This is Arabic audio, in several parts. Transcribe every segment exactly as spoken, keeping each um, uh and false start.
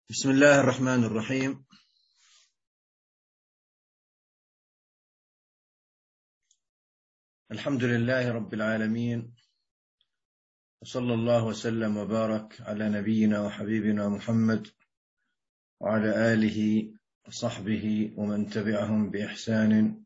بسم الله الرحمن الرحيم. الحمد لله رب العالمين، وصلى الله وسلم وبارك على نبينا وحبيبنا محمد وعلى آله وصحبه ومن تبعهم بإحسان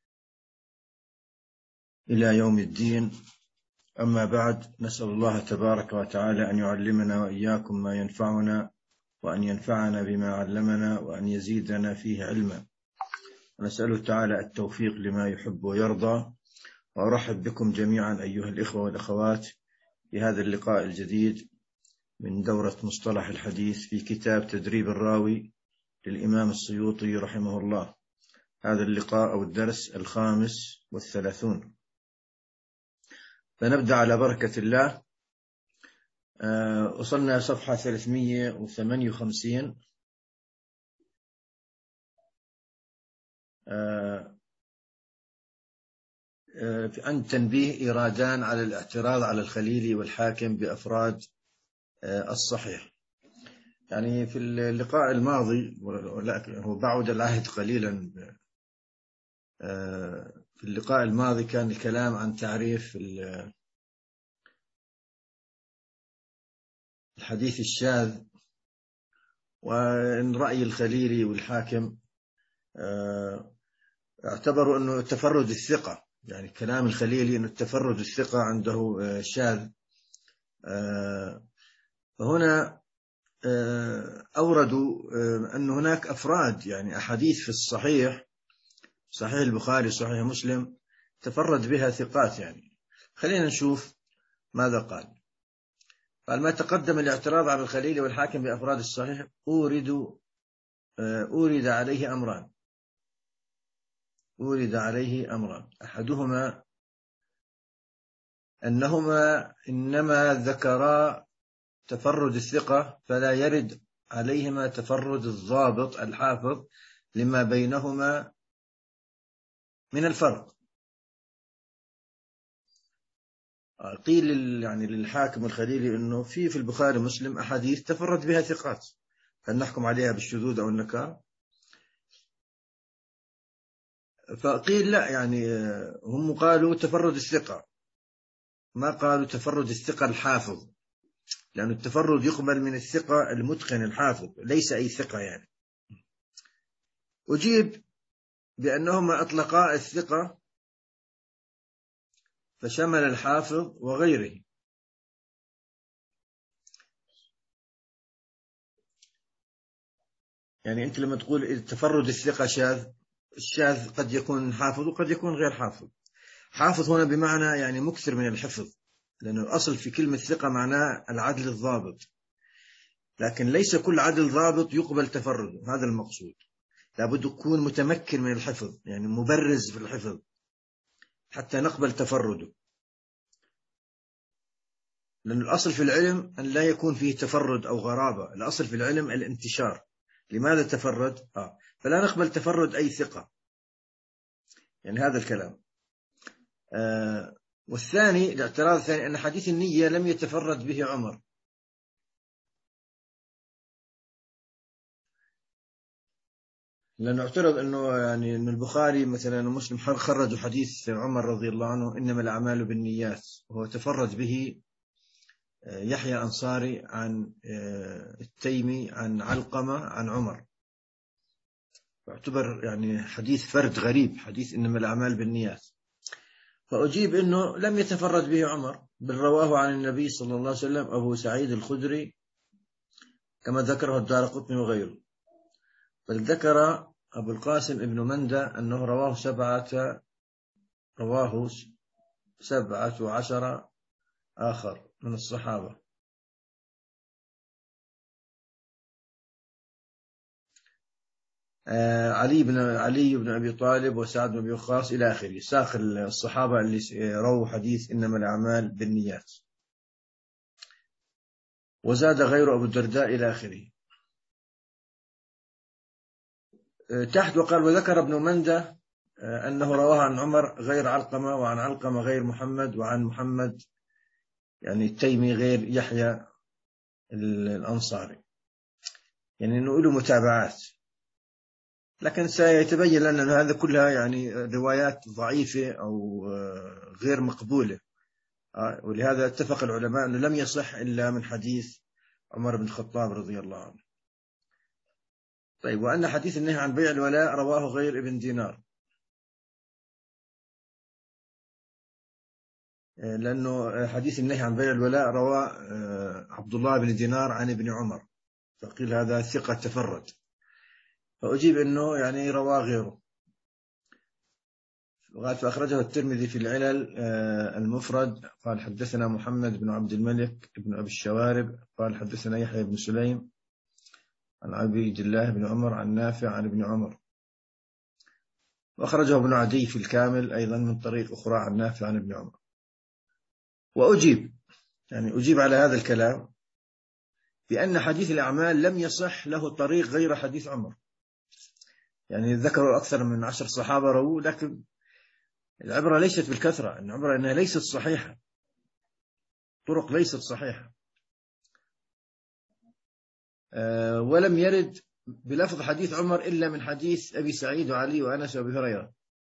إلى يوم الدين. أما بعد، نسأل الله تبارك وتعالى أن يعلمنا وإياكم ما ينفعنا، وأن ينفعنا بما علمنا، وأن يزيدنا فيه علما، ونسأله تعالى التوفيق لما يحب ويرضى. وأرحب بكم جميعا أيها الإخوة والأخوات في هذا اللقاء الجديد من دورة مصطلح الحديث في كتاب تدريب الراوي للإمام السيوطي رحمه الله. هذا اللقاء أو الدرس الخامس والثلاثون، فنبدأ على بركة الله. وصلنا صفحة ثلاثمئة وثمانية وخمسين. عن تنبيه إيرادان على الاعتراض على الخليلي والحاكم بأفراد الصحيح. يعني في اللقاء الماضي، هو بعد العهد قليلا، في اللقاء الماضي كان الكلام عن تعريف الحديث الشاذ، وإن رأي الخليلي والحاكم اعتبروا أنه تفرد الثقة، يعني كلام الخليلي أنه تفرد الثقة عنده شاذ. فهنا أوردوا أن هناك أفراد، يعني أحاديث في الصحيح، صحيح البخاري صحيح مسلم، تفرد بها ثقات. يعني خلينا نشوف ماذا قال. قال: ما تقدم الاعتراض على الخليلي والحاكم بأفراد الصحيح أورد أورد عليه أمران أورد عليه أمران أحدهما أنهما إنما ذكرا تفرد الثقة، فلا يرد عليهما تفرد الضابط الحافظ لما بينهما من الفرق. قيل يعني للحاكم والخليلي أنه في في البخاري مسلم أحاديث تفرد بها ثقات، هل نحكم عليها بالشذوذ أو النكار؟ فقيل لا، يعني هم قالوا تفرد الثقة، ما قالوا تفرد الثقة الحافظ، لأن التفرد يقبل من الثقة المتقن الحافظ، ليس أي ثقة. يعني أجيب بأنهما أطلقا الثقة فشمل الحافظ وغيره. يعني أنت لما تقول تفرد الثقة شاذ، الشاذ قد يكون حافظ وقد يكون غير حافظ. حافظ هنا بمعنى يعني مكثر من الحفظ، لأنه الأصل في كلمة ثقة معناه العدل الضابط، لكن ليس كل عدل ضابط يقبل تفرده، هذا المقصود. لابد يكون متمكن من الحفظ، يعني مبرز في الحفظ حتى نقبل تفرده، لأن الأصل في العلم أن لا يكون فيه تفرد أو غرابة. الأصل في العلم الانتشار. لماذا تفرد؟ آه. فلا نقبل تفرد أي ثقة، يعني هذا الكلام. آه. والثاني، الاعتراض الثاني، أن حديث النية لم يتفرد به عمر. لأنه اعترض أنه يعني أن البخاري مثلا ومسلم خرجوا حديث عمر رضي الله عنه إنما الأعمال بالنيات، وهو تفرد به يحيى أنصاري عن التيمي عن علقمة عن عمر، يعتبر يعني حديث فرد غريب، حديث إنما الأعمال بالنيات. فأجيب أنه لم يتفرد به عمر، بل رواه عن النبي صلى الله عليه وسلم أبو سعيد الخدري كما ذكره الدارقطني وغيره. بل ذكر أبو القاسم ابن مندى أنه رواه سبعة رواه سبعة عشر آخر من الصحابة. علي بن علي بن أبي طالب وسعد بن أبي وقاص إلى آخره، ساق الصحابة اللي رووا حديث إنما الأعمال بالنيات. وزاد غير أبو الدرداء إلى آخره. تحت وقال: وذكر ابن مندى أنه رواه عن عمر غير علقمة، وعن علقمة غير محمد، وعن محمد يعني التيمي غير يحيى الأنصاري. يعني أنه له متابعات، لكن سيتبين لنا أن هذا كلها يعني روايات ضعيفة أو غير مقبولة، ولهذا اتفق العلماء أنه لم يصح إلا من حديث عمر بن الخطاب رضي الله عنه. طيب، وأن حديث النهي عن بيع الولاء رواه غير ابن دينار، لأنه حديث النهي عن بيع الولاء روى عبد الله بن دينار عن ابن عمر، فقيل هذا ثقة تفرد، فأجيب أنه يعني رواه غيره. وقال فأخرجه الترمذي في العلل المفرد قال حدثنا محمد بن عبد الملك بن أبي الشوارب قال حدثنا يحيى بن سليم عن عبيد الله بن عمر عن نافع عن ابن عمر. وأخرجه ابن عدي في الكامل أيضا من طريق أخرى عن نافع عن ابن عمر. وأجيب يعني أجيب على هذا الكلام بأن حديث الأعمال لم يصح له طريق غير حديث عمر، يعني ذكروا أكثر من عشر صحابة رووا، لكن العبرة ليست بالكثرة، العبرة أنها ليست صحيحة، طرق ليست صحيحة. أه ولم يرد بلفظ حديث عمر إلا من حديث أبي سعيد وعلي وأنس وأبي هريرة.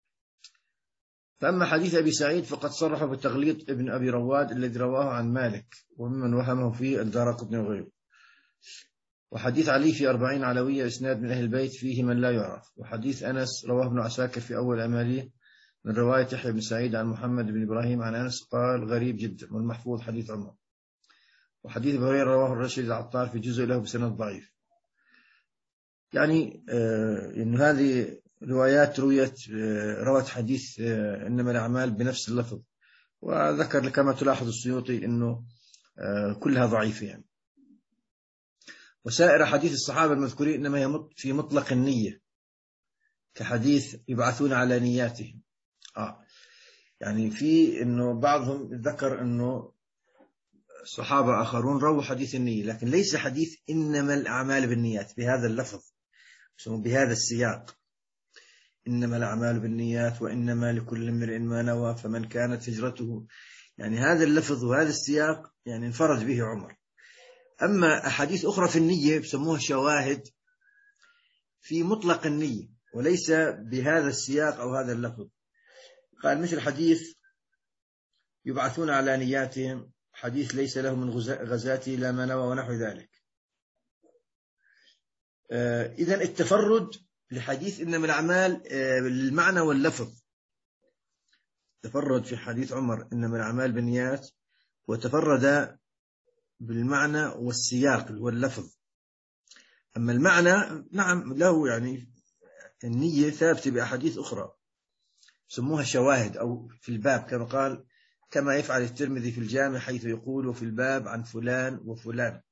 فأما حديث أبي سعيد فقد صرح بتغليط ابن أبي رواد الذي رواه عن مالك وممن وهمه فيه الدارقطني وغيره. وحديث علي في أربعين علوية إسناد من أهل البيت فيه من لا يعرف. وحديث أنس رواه ابن عساكر في أول أماليه من رواية يحيى بن سعيد عن محمد بن إبراهيم عن أنس قال غريب جدا، والمحفوظ حديث عمر. وحديث أبي هريرة رواه الرشيد العطار في جزء له بسند ضعيف. يعني آه إن هذه روايات رويت آه روت حديث آه إنما الأعمال بنفس اللفظ، وذكر كما تلاحظ السيوطي إنه آه كلها ضعيفة يعني. وسائر حديث الصحابة المذكورين إنما هي في مطلق النية، كحديث يبعثون على نياتهم. آه يعني في إنه بعضهم ذكر إنه صحابة آخرون رووا حديث النية، لكن ليس حديث إنما الأعمال بالنيات بهذا اللفظ بهذا السياق، إنما الأعمال بالنيات وإنما لكل امرئ ما نوى فمن كانت هجرته، يعني هذا اللفظ وهذا السياق يعني انفرد به عمر. أما أحاديث أخرى في النية بسموها شواهد في مطلق النية وليس بهذا السياق أو هذا اللفظ. قال مثل حديث يبعثون على نياتهم، حديث ليس له من غزاتي لا ما نوى ونحو ذلك. إذن التفرد لحديث إنما الأعمال بالمعنى واللفظ، تفرد في حديث عمر إنما الأعمال بالنيات، وتفرد بالمعنى والسياق واللفظ. أما المعنى نعم له يعني النية ثابتة بأحاديث أخرى سموها شواهد أو في الباب، كما قال كما يفعل الترمذي في الجامع حيث يقول في الباب عن فلان وفلان،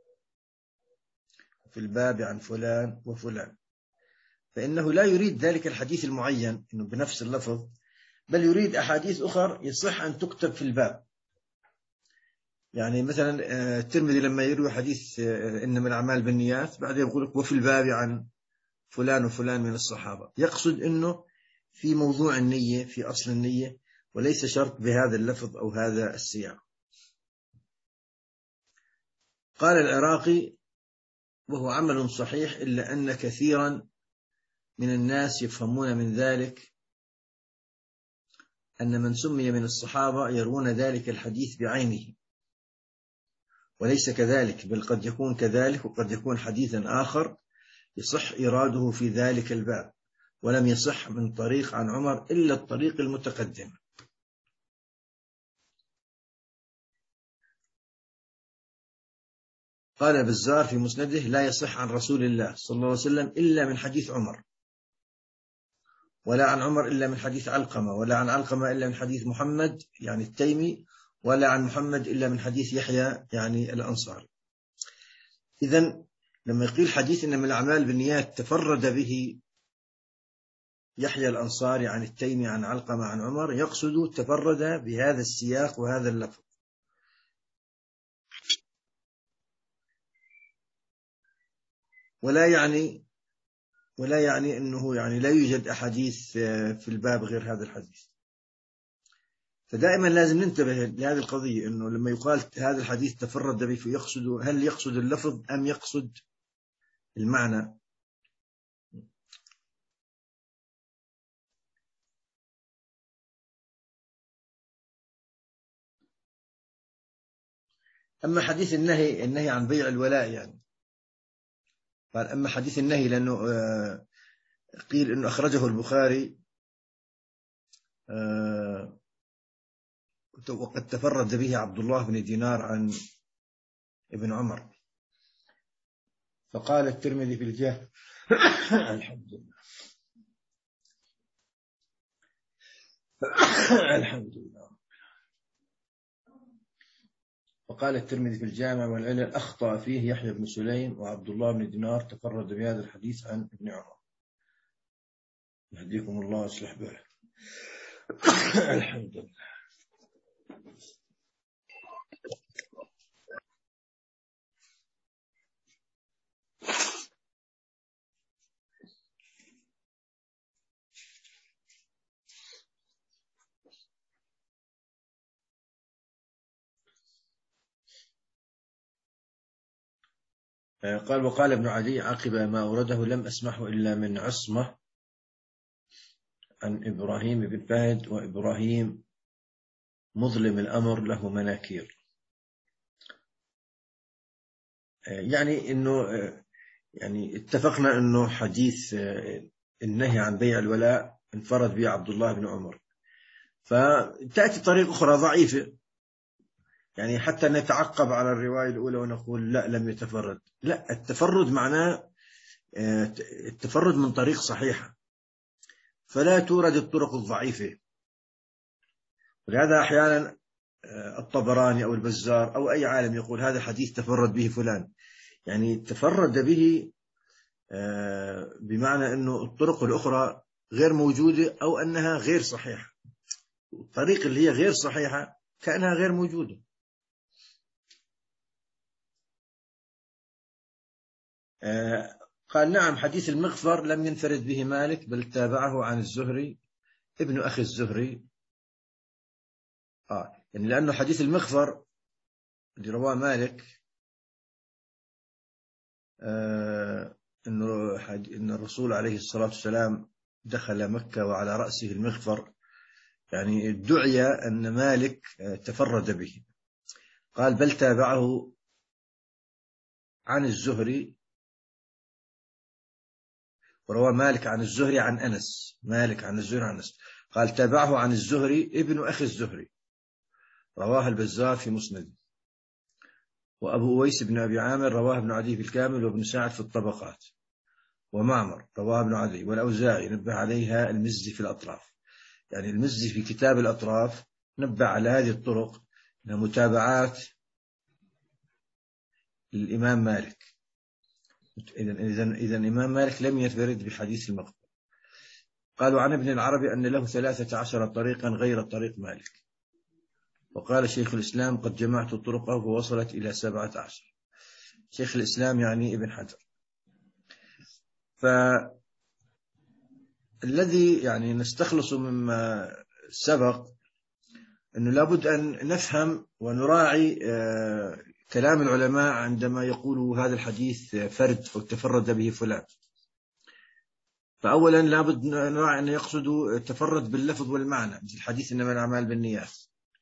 في الباب عن فلان وفلان، فإنه لا يريد ذلك الحديث المعين إنه بنفس اللفظ، بل يريد أحاديث أخرى يصح أن تكتب في الباب. يعني مثلا الترمذي لما يروي حديث إنما الأعمال بالنيات بعد يقول لك وفي الباب عن فلان وفلان من الصحابة، يقصد إنه في موضوع النية في أصل النية، وليس شرط بهذا اللفظ أو هذا السياق. قال العراقي وهو عمل صحيح إلا أن كثيرا من الناس يفهمون من ذلك أن من سمي من الصحابة يرون ذلك الحديث بعينه، وليس كذلك، بل قد يكون كذلك وقد يكون حديثا آخر يصح إراده في ذلك الباب، ولم يصح من طريق عن عمر إلا الطريق المتقدم. قال بزار في مسنده لا يصح عن رسول الله صلى الله عليه وسلم إلا من حديث عمر، ولا عن عمر إلا من حديث علقمة، ولا عن علقمة إلا من حديث محمد يعني التيمي، ولا عن محمد إلا من حديث يحيى يعني الأنصاري. إذن لما يقول حديث إنما الأعمال بالنيات تفرد به يحيى الأنصاري عن التيمي عن علقمة عن عمر، يقصد تفرد بهذا السياق وهذا اللفظ. ولا يعني ولا يعني أنه يعني لا يوجد أحاديث في الباب غير هذا الحديث. فدائما لازم ننتبه لهذه القضية، أنه لما يقال هذا الحديث تفرد به يقصد، هل يقصد اللفظ أم يقصد المعنى. أما حديث النهي النهي عن بيع الولاء يعني، قال أما حديث النهي لأنه قيل أنه أخرجه البخاري وقد تفرد به عبد الله بن دينار عن ابن عمر، فقال الترمذي في الجامع الحمد لله الحمد لله وقال الترمذي في الجامع والعلل أخطأ فيه يحيى بن سليم وعبد الله بن دينار تفرد بهذا الحديث عن ابن عمر. يهديكم الله ويصلح باله. الحمد لله. قال وقال ابن علي عقب ما أورده لم أسمعه إلا من عصمة عن إبراهيم بن فهد، وإبراهيم مظلم الأمر له مناكير. يعني إنه يعني اتفقنا إنه حديث النهي عن بيع الولاء انفرد به عبد الله بن عمر، فتأتي طريق أخرى ضعيفة يعني حتى نتعقب على الرواية الأولى ونقول لا لم يتفرد. لا، التفرد معناه التفرد من طريق صحيحة، فلا تورد الطرق الضعيفة. ولهذا أحيانا الطبراني أو البزار أو أي عالم يقول هذا حديث تفرد به فلان، يعني تفرد به بمعنى أنه الطرق الأخرى غير موجودة أو أنها غير صحيحة. الطريق اللي هي غير صحيحة كأنها غير موجودة. قال نعم حديث المغفر لم ينفرد به مالك بل تابعه عن الزهري ابن أخي الزهري. آه يعني لأنه حديث المغفر اللي رواه مالك آه إنه إن الرسول عليه الصلاة والسلام دخل مكة وعلى رأسه المغفر، يعني ادعي أن مالك تفرد به. قال بل تابعه عن الزهري، وروى مالك عن الزهري عن أنس، مالك عن الزهري عن أنس. قال تابعه عن الزهري ابن أخي الزهري، رواه البزار في مسند، وأبو أويس بن أبي عامر رواه ابن عدي في الكامل، وابن سعد في الطبقات، ومعمر رواه ابن عدي، والأوزاعي نبه عليها المزي في الأطراف. يعني المزي في كتاب الأطراف نبه على هذه الطرق من متابعات الإمام مالك. إذن إذن إذن الإمام مالك لم يتفرد بحديث المغفر. قالوا عن ابن العربي أن له ثلاثة عشر طريقا غير طريق مالك، وقال شيخ الإسلام قد جمعت طرقه فوصلت إلى سبعة عشر. شيخ الإسلام يعني ابن حجر. فالذي يعني نستخلص مما سبق أنه لابد أن نفهم ونراعي كلام العلماء عندما يقولوا هذا الحديث فرد أو تفرد به فلان. فأولا لابد نراعي أن يقصدوا تفرد باللفظ والمعنى، مثل الحديث إنما الأعمال بالنيات.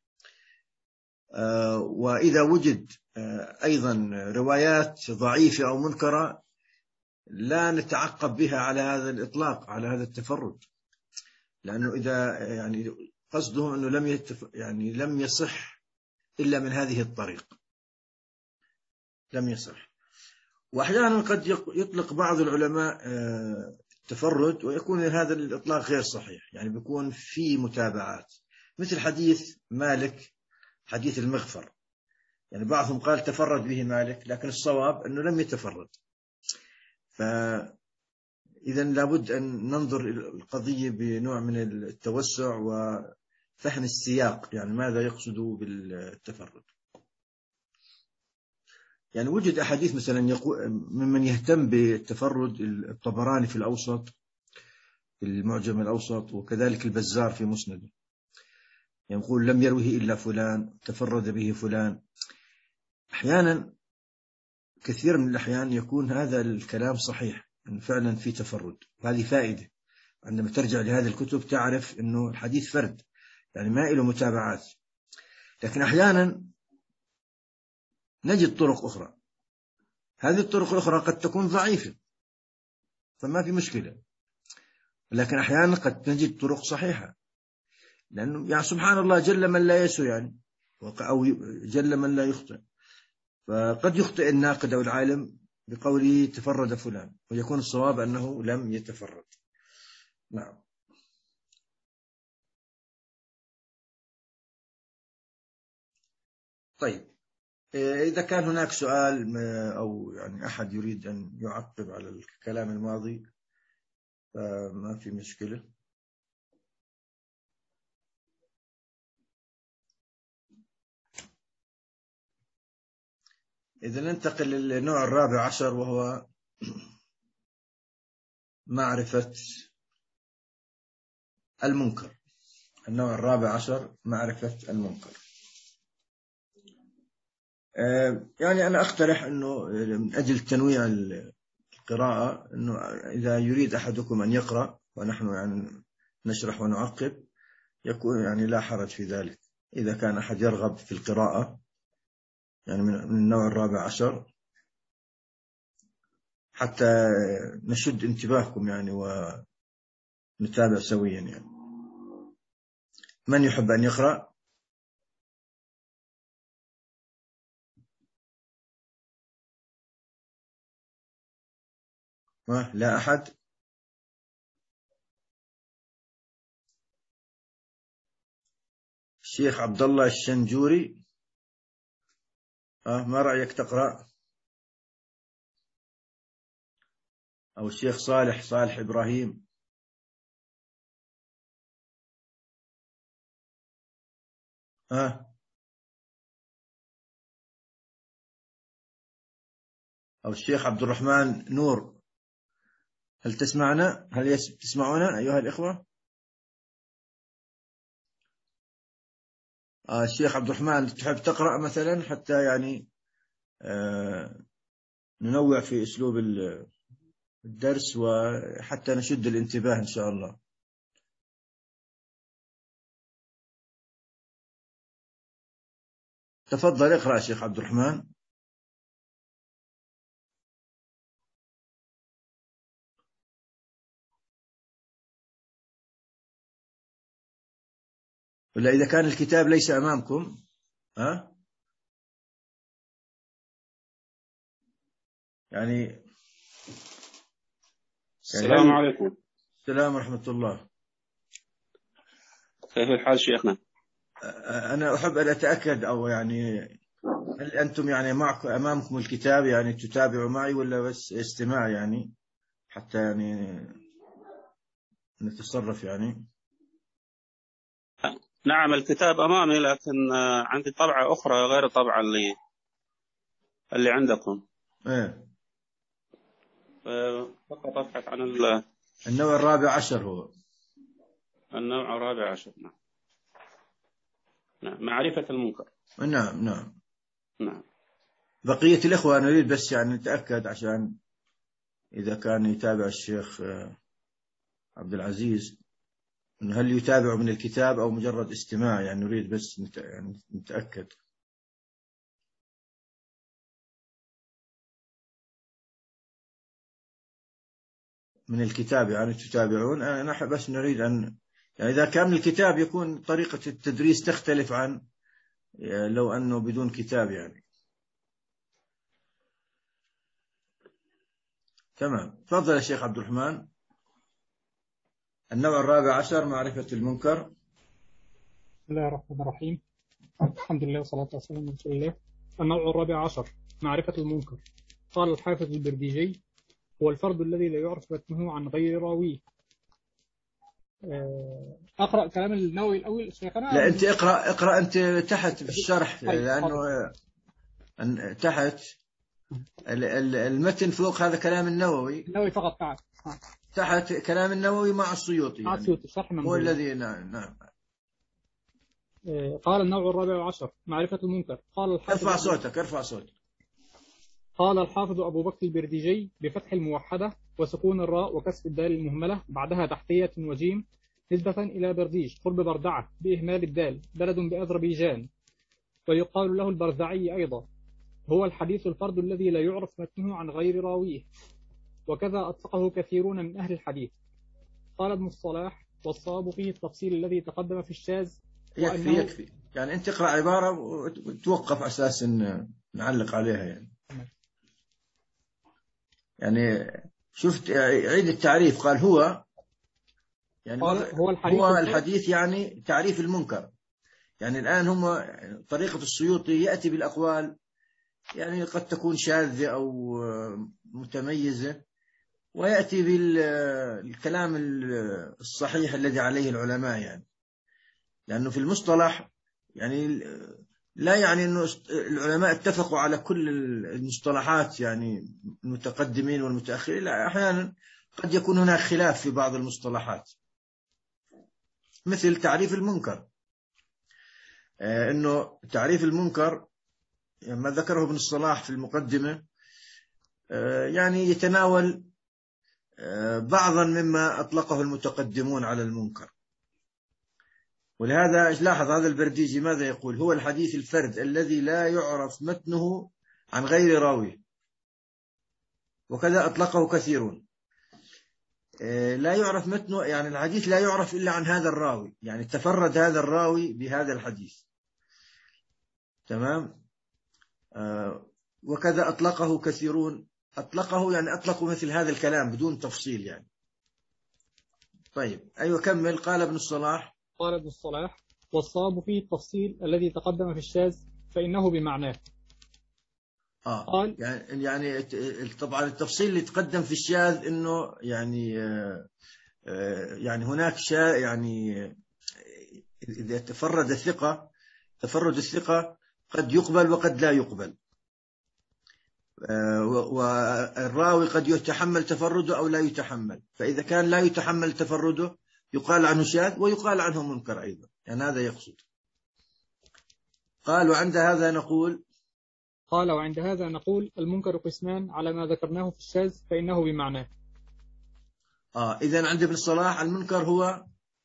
وإذا وجد أيضا روايات ضعيفة أو منكرة لا نتعقب بها على هذا الإطلاق، على هذا التفرد، لأنه إذا يعني قصدهم أنه لم يتف يعني لم يصح إلا من هذه الطريق، لم يصح. وأحيانا قد يطلق بعض العلماء التفرد ويكون هذا الإطلاق غير صحيح، يعني بيكون في متابعات، مثل حديث مالك حديث المغفر، يعني بعضهم قال تفرد به مالك لكن الصواب أنه لم يتفرد. فإذا لابد أن ننظر القضية بنوع من التوسع وفهم السياق، يعني ماذا يقصد بالتفرد. يعني وجد أحاديث مثلا يقول ممن يهتم بالتفرد الطبراني في الأوسط في المعجم الأوسط، وكذلك البزار في مسنده، يقول لم يروه إلا فلان، تفرد به فلان. أحيانا كثير من الأحيان يكون هذا الكلام صحيح، أنه فعلا في تفرد. هذه فائدة، عندما ترجع لهذه الكتب تعرف أنه الحديث فرد، يعني ما له متابعات. لكن أحيانا نجد طرق أخرى، هذه الطرق الأخرى قد تكون ضعيفة فما في مشكلة، لكن أحيانا قد نجد طرق صحيحة، لأنه يعني سبحان الله جل من لا يسهو يعني، أو جل من لا يخطئ. فقد يخطئ الناقد أو العالم بقوله تفرد فلان، ويكون الصواب أنه لم يتفرد. نعم. طيب، إذا كان هناك سؤال أو يعني أحد يريد أن يعقب على الكلام الماضي فما في مشكلة. إذا ننتقل للنوع الرابع عشر، وهو معرفة المنكر. النوع الرابع عشر معرفة المنكر. يعني أنا أقترح أنه من أجل تنويع القراءة، أنه إذا يريد أحدكم أن يقرأ ونحن يعني نشرح ونعقب يكون يعني لا حرج في ذلك. إذا كان أحد يرغب في القراءة يعني من النوع الرابع عشر، حتى نشد انتباهكم يعني ونتابع سويا. يعني من يحب أن يقرأ؟ ما لا أحد؟ الشيخ عبد الله الشنجوري، آه ما رأيك تقرأ؟ أو الشيخ صالح صالح إبراهيم؟ آه أو الشيخ عبد الرحمن نور؟ هل تسمعنا؟ هل تسمعونا أيها الإخوة؟ آه الشيخ عبد الرحمن، تحب تقرأ مثلا حتى يعني آه ننوع في أسلوب الدرس وحتى نشد الانتباه إن شاء الله. تفضل اقرأ شيخ عبد الرحمن. ولا إذا كان الكتاب ليس أمامكم ها يعني, يعني السلام عليكم. السلام ورحمة الله. كيف الحال شيخنا؟ أنا أحب أن أتأكد، أو يعني هل أنتم يعني معكم أمامكم الكتاب يعني تتابعوا معي ولا بس استماع، يعني حتى يعني نتصرف يعني. نعم الكتاب أمامي، لكن عندي طبعة أخرى غير الطبعة اللي اللي عندكم. إيه. فقط أبحث عن النوع الرابع عشر هو النوع الرابع عشر. نعم. نعم معرفة المنكر. نعم نعم نعم. بقية الإخوة نريد بس يعني نتأكد، عشان إذا كان يتابع الشيخ عبد العزيز هل يتابع من الكتاب أو مجرد استماع، يعني نريد بس نتأكد. من الكتاب يعني تتابعون؟ أنا بس نريد أن يعني إذا كان من الكتاب يكون طريقة التدريس تختلف عن لو أنه بدون كتاب يعني. تمام. تفضل يا شيخ عبد الرحمن. النوع الرابع عشر معرفة المنكر. بسم الله الرحمن الرحيم. الحمد لله والصلاة والسلام على رسول الله. النوع الرابع عشر معرفة المنكر. قال الحافظ البرديجي: هو الفرد الذي لا يعرف متنه عن غير راويه. أقرأ كلام النووي الأول شيخنا؟ لا أنت اقرأ اقرأ أنت تحت في الشرح، لأنه تحت المتن فوق هذا كلام النووي. النووي فقط. نعم. تحت كلام النووي مع السيوطي، مع يعني السيوطي شرح هو الذي نعم نعم. قال النوع الرابع عشر معرفة المنكر. قال الحافظ. ارفع صوتك ارفع صوتك. قال الحافظ أبو بكر البرديجي بفتح الموحدة وسكون الراء وكسر الدال المهملة بعدها تحتية وجيم نسبة إلى برديج قرب بردعة بإهمال الدال بلد بأذربيجان، ويقال له البرزعي أيضا. هو الحديث الفرد الذي لا يعرف متنه عن غير راويه، وكذا أطلقه كثيرون من أهل الحديث. قال ابن الصلاح: والصواب فيه التفصيل الذي تقدم في الشاذ. يكفي يكفي يعني أنت تقرأ عبارة وتوقف أساس إن نعلق عليها يعني. يعني شفت عيد التعريف، قال هو يعني قال هو الحديث, هو الحديث يعني تعريف المنكر. يعني الآن هم طريقة السيوطي يأتي بالأقوال يعني قد تكون شاذة أو متميزة، ويأتي بالكلام الصحيح الذي عليه العلماء، يعني لأنه في المصطلح يعني لا يعني أنه العلماء اتفقوا على كل المصطلحات، يعني المتقدمين والمتأخرين، لا، أحيانا قد يكون هناك خلاف في بعض المصطلحات، مثل تعريف المنكر. أنه تعريف المنكر ما ذكره ابن الصلاح في المقدمة يعني يتناول بعضا مما أطلقه المتقدمون على المنكر. ولهذا لاحظ هذا البرديجي ماذا يقول: هو الحديث الفرد الذي لا يعرف متنه عن غير راوي، وكذا أطلقه كثيرون. لا يعرف متنه يعني الحديث لا يعرف إلا عن هذا الراوي، يعني تفرد هذا الراوي بهذا الحديث، تمام. وكذا أطلقه كثيرون، أطلقه يعني أطلقوا مثل هذا الكلام بدون تفصيل يعني. طيب أيوة كمل. قال ابن الصلاح قال ابن الصلاح: والصواب فيه التفصيل الذي تقدم في الشاذ فإنه بمعناه. آه قال يعني يعني طبعا التفصيل اللي تقدم في الشاذ إنه يعني آه يعني هناك شا يعني إذا تفرد الثقة، تفرد الثقة قد يقبل وقد لا يقبل، والراوي قد يتحمل تفرده أو لا يتحمل. فإذا كان لا يتحمل تفرده يقال عنه شاذ ويقال عنه منكر أيضا، يعني هذا يقصد. قال: وعند هذا نقول قال وعند هذا نقول المنكر قسمان على ما ذكرناه في الشاذ فإنه بمعناه. آه إذن عند ابن الصلاح المنكر هو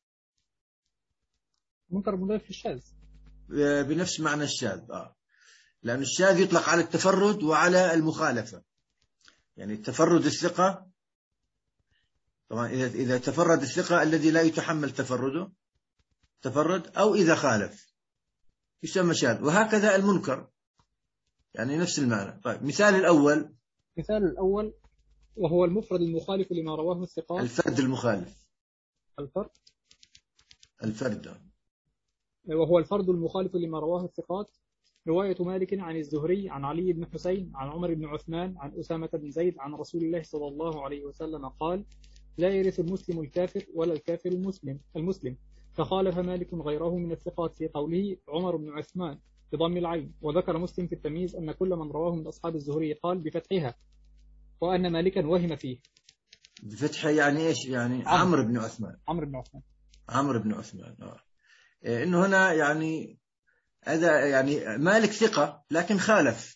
منكر مضاف في الشاذ بنفس معنى الشاذ، آه لأن الشاذ يطلق على التفرد وعلى المخالفة. يعني التفرد الثقة طبعا إذا إذا تفرد الثقة الذي لا يتحمل تفرده تفرد، أو إذا خالف يسمى شاذ، وهكذا المنكر يعني نفس المعنى. طيب مثال الأول مثال الأول وهو المفرد المخالف لما رواه الثقات. الفرد المخالف الفرد الفرد وهو الفرد المخالف لما رواه الثقات. رواية مالك عن الزهري عن علي بن حسين عن عمر بن عثمان عن أسامة بن زيد عن رسول الله صلى الله عليه وسلم قال: لا يرث المسلم الكافر ولا الكافر المسلم المسلم. فخالف مالك غيره من الثقات في قوله عمر بن عثمان بضم العين. وذكر مسلم في التمييز أن كل من رواه من أصحاب الزهري قال بفتحها، وأن مالكا وهم فيه. بفتحها يعني إيش؟ يعني عمرو بن عثمان عمرو بن عثمان عمرو بن عثمان آه. إنه هنا يعني هذا يعني مالك ثقة لكن خالف،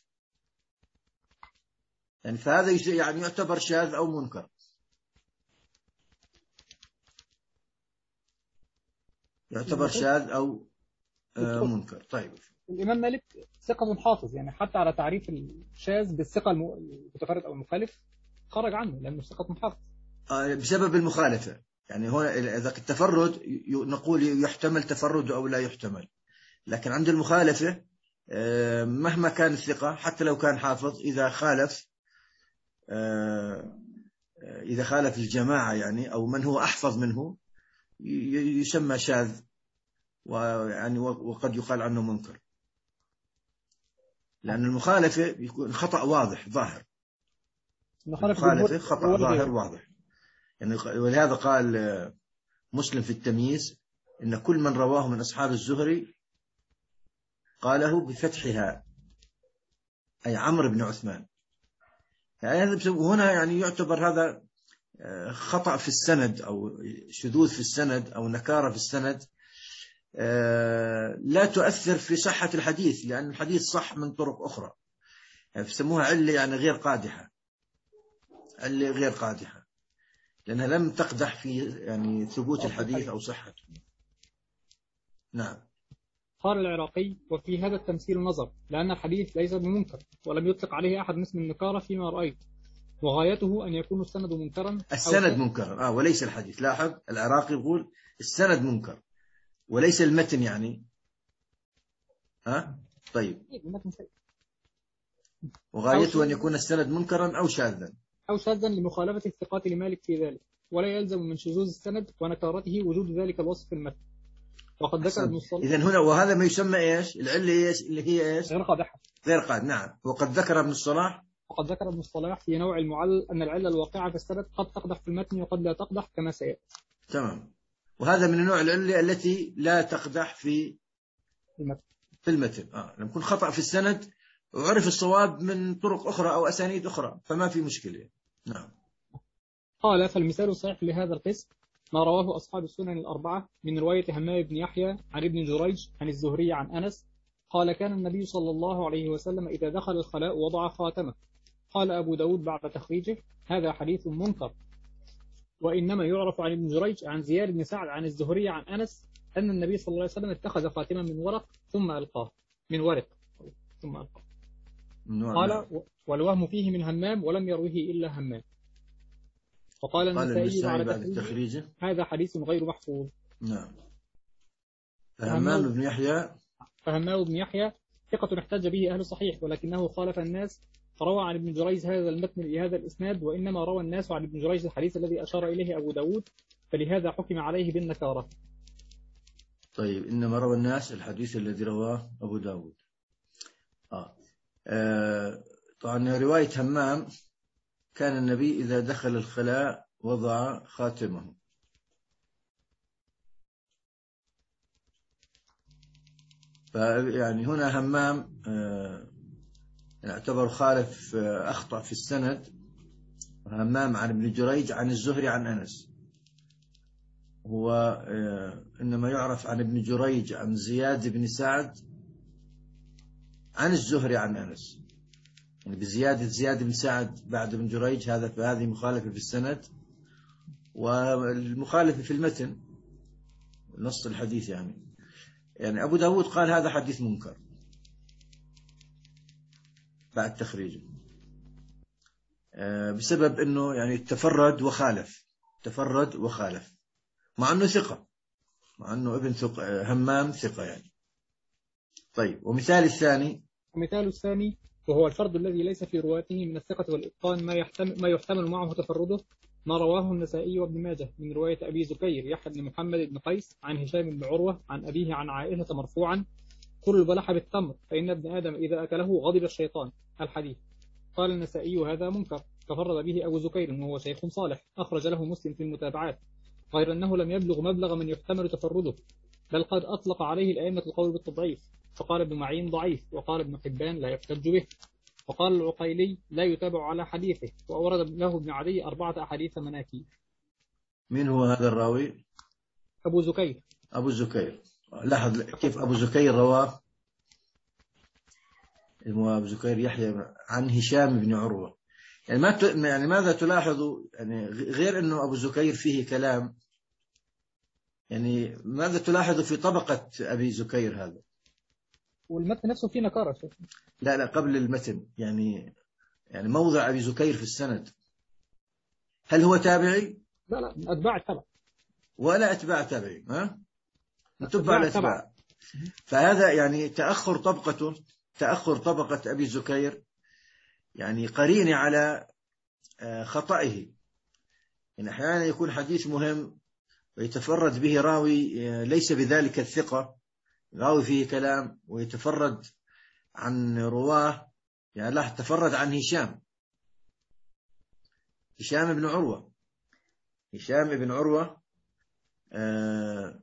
يعني فهذا يعني يعتبر شاذ أو منكر، يعتبر شاذ أو منكر. طيب الإمام مالك ثقة حافظ، يعني حتى على تعريف الشاذ بالثقة المتفرد أو المخالف خرج عنه لأنه ثقة حافظ بسبب المخالفة. يعني هو إذا التفرد نقول يحتمل تفرد أو لا يحتمل، لكن عند المخالفة مهما كان الثقة حتى لو كان حافظ إذا خالف إذا خالف الجماعة يعني أو من هو أحفظ منه يسمى شاذ، ويعني وقد يقال عنه منكر، لأن المخالفة يكون خطأ واضح ظاهر، المخالفة خطأ ظاهر واضح يعني. ولهذا قال مسلم في التمييز إن كل من رواه من أصحاب الزهري قاله بفتحها، أي عمرو بن عثمان. يعني هنا يعني يعتبر هذا خطأ في السند أو شذوذ في السند أو نكارة في السند لا تؤثر في صحة الحديث، لأن الحديث صح من طرق أخرى. يعني يسموها علة يعني غير قادحة، علة غير قادحة، لأنها لم تقدح في يعني ثبوت الحديث أو صحته. نعم. قال العراقي: وفي هذا التمثيل نظر، لأن الحديث ليس بمنكر ولم يطلق عليه أحد اسم النكارة فيما رأيت، وغايته أن يكون السند منكرا. السند منكر آه وليس الحديث. لاحظ العراقي يقول السند منكر وليس المتن يعني. ها آه؟ طيب، وغايته أن يكون السند منكرا أو شاذا أو شاذا لمخالفة الثقات لمالك في ذلك، ولا يلزم من شذوذ السند ونكارته وجود ذلك الوصف في المتن. وقد ذكر ابن الصلاح إذن هنا وهذا ما يسمى إيش؟ العلة إيش اللي هي إيش؟ غير قادحة. غير قاد. نعم. وقد ذكر ابن الصلاح وقد ذكر ابن الصلاح في نوع المعلل أن العلة الواقعة في السند قد تقدح في المتن وقد لا تقدح كما سيأتي. تمام. وهذا من نوع العلة التي لا تقدح في المتن. في المتن. آه لما يكون خطأ في السند وعرف الصواب من طرق أخرى أو أسانيد أخرى فما في مشكلة. نعم. قال: فالمثال الصحيح لهذا القسم ما رواه أصحاب السنن الأربعة من رواية همام بن يحيى عن ابن جريج عن الزهري عن أنس قال: كان النبي صلى الله عليه وسلم إذا دخل الخلاء وضع خاتمه. قال أبو داود بعد تخريجه: هذا حديث منكر، وإنما يعرف عن ابن جريج عن زياد بن سعد عن الزهري عن أنس أن النبي صلى الله عليه وسلم اتخذ خاتما من ورق ثم ألقاه من ورق ثم ألقاه. قال: والوهم فيه من همام ولم يروه إلا همام. وقال النسائي على بعد التخريج: هذا حديث غير محفوظ. نعم. فهمام بن يحيى فهمام بن يحيى ثقة احتج به أهل الصحيح، ولكنه خالف الناس فروى عن ابن جريج هذا المتن لهذا الإسناد، وإنما روى الناس عن ابن جريج الحديث الذي أشار إليه أبو داود، فلهذا حكم عليه بالنكارة. طيب، إنما روى الناس الحديث الذي رواه أبو داود. آه. آه. طبعا رواية همام: كان النبي إذا دخل الخلاء وضع خاتمه. فيعني هنا همام يعتبر خالف، أخطأ في السند. همام عن ابن جريج عن الزهري عن أنس، هو إنما يعرف عن ابن جريج عن زياد بن سعد عن الزهري عن أنس، يعني بزيادة زياد بن سعد بعد ابن جريج، هذا فهذه مخالفة في السند، والمخالفة في المتن نص الحديث. يعني يعني أبو داود قال هذا حديث منكر بعد تخريجه بسبب أنه يعني تفرد وخالف تفرد وخالف مع أنه ثقة، مع أنه ابن ثقة همام ثقة يعني. طيب، ومثال الثاني ومثال الثاني وهو الفرد الذي ليس في رواته من الثقة والإتقان ما يحتمل, ما يحتمل معه تفرده، ما رواه النسائي وابن ماجه من رواية أبي زكير يحيى بن محمد بن قيس عن هشام بن عروة عن أبيه عن عائشة مرفوعا: كل البلح بالتمر فإن ابن آدم إذا أكله غضب الشيطان. الحديث. قال النسائي: هذا منكر، تفرد به أبو زكير وهو شيخ صالح، أخرج له مسلم في المتابعات، غير أنه لم يبلغ مبلغ من يحتمل تفرده، بل قد أطلق عليه الأئمة القول بالتضعيف، فقال ابن معين ضعيف، وقال ابن حبان لا يحتج به، وقال العقيلي لا يتابع على حديثه، وأورد له ابن عدي أربعة أحاديث مناكير. من هو هذا الراوي؟ أبو زكير. أبو زكير. لاحظ كيف أبو زكير رواه. أبو زكير يحيى عن هشام بن عروة. يعني ما يعني ماذا تلاحظوا؟ يعني غير أنه أبو زكير فيه كلام، يعني ماذا تلاحظوا في طبقة أبي زكير هذا؟ والمتن نفسه فيه نكارة. لا لا قبل المتن، يعني يعني موضع أبي زكير في السند، هل هو تابعي؟ لا لا أتباع التبع ولا أتباع تابعي، ها؟ نتبع الأتباع. فهذا يعني تأخر طبقته تأخر طبقة أبي زكير يعني قرين على خطئه. يعني أحيانا يكون حديث مهم ويتفرد به راوي ليس بذلك الثقة، راوي فيه كلام ويتفرد عن رواه. يعني لا تفرد عن هشام هشام بن عروة هشام بن عروة آه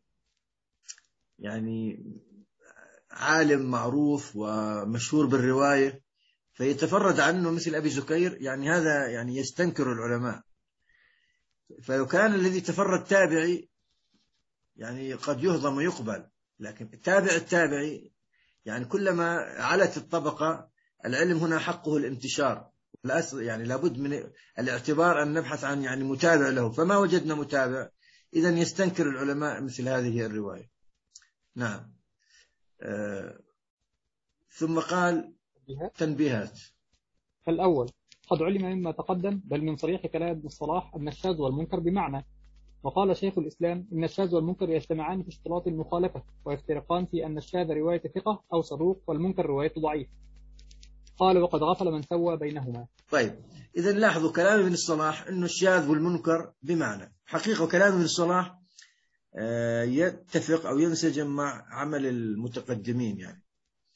يعني عالم معروف ومشهور بالرواية، فيتفرد عنه مثل أبي زكير، يعني هذا يعني يستنكر العلماء. فلو كان الذي تفرد تابعي يعني قد يهضم ويقبل، لكن التابع التابعي يعني كلما علت الطبقة العلم هنا حقه الانتشار، يعني لابد من الاعتبار أن نبحث عن يعني متابع له، فما وجدنا متابع، إذن يستنكر العلماء مثل هذه الرواية. نعم. آه ثم قال تنبيهات. الأول: قد علم مما تقدم بل من صريح كلام ابن الصلاح أن الشاذ والمنكر بمعنى. وقال شيخ الإسلام إن الشاذ والمنكر يجتمعان في اشتراط المخالفة، ويفترقان في أن الشاذ رواية ثقة أو صدوق، والمنكر رواية ضعيف. قال وقد غفل من سوى بينهما. طيب، إذا لاحظوا كلام ابن الصلاح أنه الشاذ والمنكر بمعنى. حقيقة كلام ابن الصلاح يتفق أو ينسجم مع عمل المتقدمين، يعني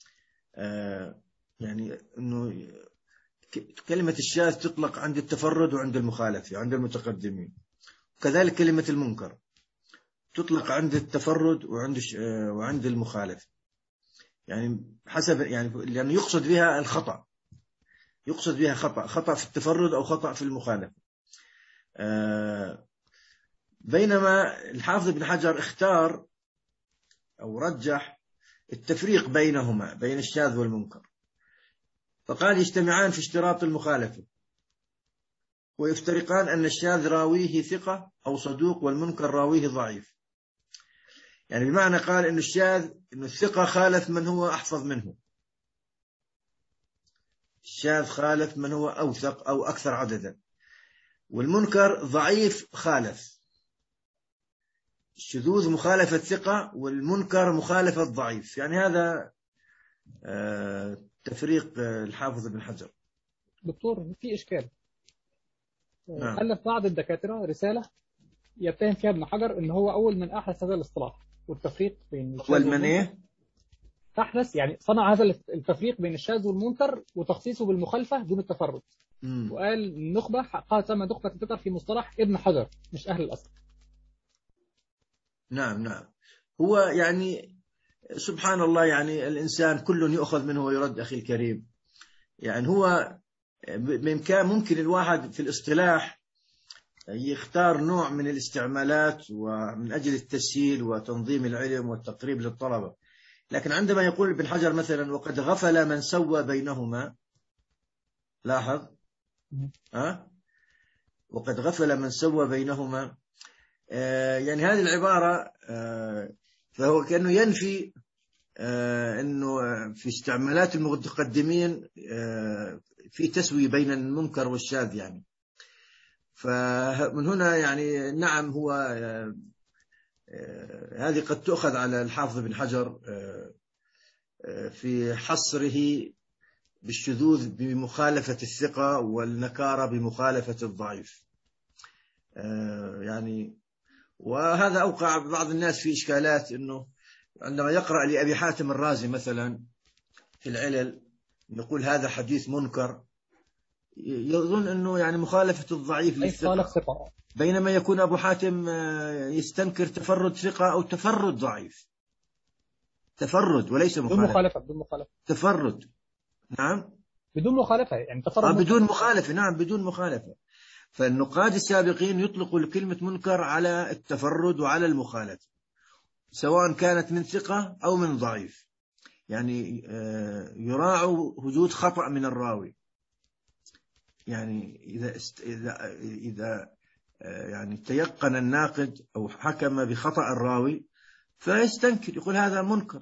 يعني أنه كلمة الشاذ تطلق عند التفرد وعند المخالفة عند المتقدمين، وكذلك كلمة المنكر تطلق عند التفرد وعند وعند المخالفة، يعني حسب يعني لأنه يقصد بها الخطأ، يقصد بها خطأ خطأ في التفرد أو خطأ في المخالفة. بينما الحافظ ابن حجر اختار أو رجح التفريق بينهما، بين الشاذ والمنكر، فقال يجتمعان في اشتراط المخالفة، ويفترقان أن الشاذ راويه ثقة أو صدوق، والمنكر راويه ضعيف. يعني بمعنى قال أن الشاذ أن الثقة خالف من هو أحفظ منه، الشاذ خالف من هو أوثق أو أكثر عددا، والمنكر ضعيف خالف. الشذوذ مخالفة ثقة، والمنكر مخالفة ضعيف. يعني هذا تفريق الحافظ ابن حجر. دكتور في إشكال. نعم. ألف بعض الدكاترة رسالة يتهم فيها ابن حجر إن هو أول من أحدث هذا الاصطلاح والتفريق بين أول من إيه؟ أحدث، يعني صنع هذا التفريق بين الشاذ والمنكر وتخصيصه بالمخالفة دون التفرد. مم. وقال النخبة حقها تم نخبة الفكر في مصطلح ابن حجر مش أهل الأصل. نعم نعم. هو يعني سبحان الله، يعني الإنسان كل يؤخذ منه ويرد أخي الكريم. يعني هو بإمكان ممكن الواحد في الاصطلاح يختار نوع من الاستعمالات ومن أجل التسهيل وتنظيم العلم والتقريب للطلبة، لكن عندما يقول ابن حجر مثلا وقد غفل من سوى بينهما، لاحظ أه؟ وقد غفل من سوى بينهما، آه يعني هذه العبارة آه فهو كأنه ينفي آه أنه في استعمالات المتقدمين آه في تسوية بين المنكر والشاذ. يعني فمن هنا يعني نعم هو آه آه هذه قد تؤخذ على الحافظ بن حجر آه آه في حصره بالشذوذ بمخالفة الثقة والنكارة بمخالفة الضعيف. آه يعني وهذا أوقع بعض الناس في إشكالات، أنه عندما يقرأ لأبي حاتم الرازي مثلا في العلل يقول هذا حديث منكر، يظن أنه يعني مخالفة الضعيف للثقة، بينما يكون أبو حاتم يستنكر تفرد ثقة أو تفرد ضعيف، تفرد وليس مخالفة. بدون مخالفة بدون مخالفة تفرد. نعم بدون مخالفة، يعني تفرد آه بدون مخالفة. نعم بدون مخالفة. فالنقاد السابقين يطلقوا كلمة منكر على التفرد وعلى المخالفة، سواء كانت من ثقة أو من ضعيف، يعني يراعوا وجود خطأ من الراوي. يعني إذا است... إذا إذا يعني تيقن الناقد أو حكم بخطأ الراوي فيستنكر، يقول هذا منكر.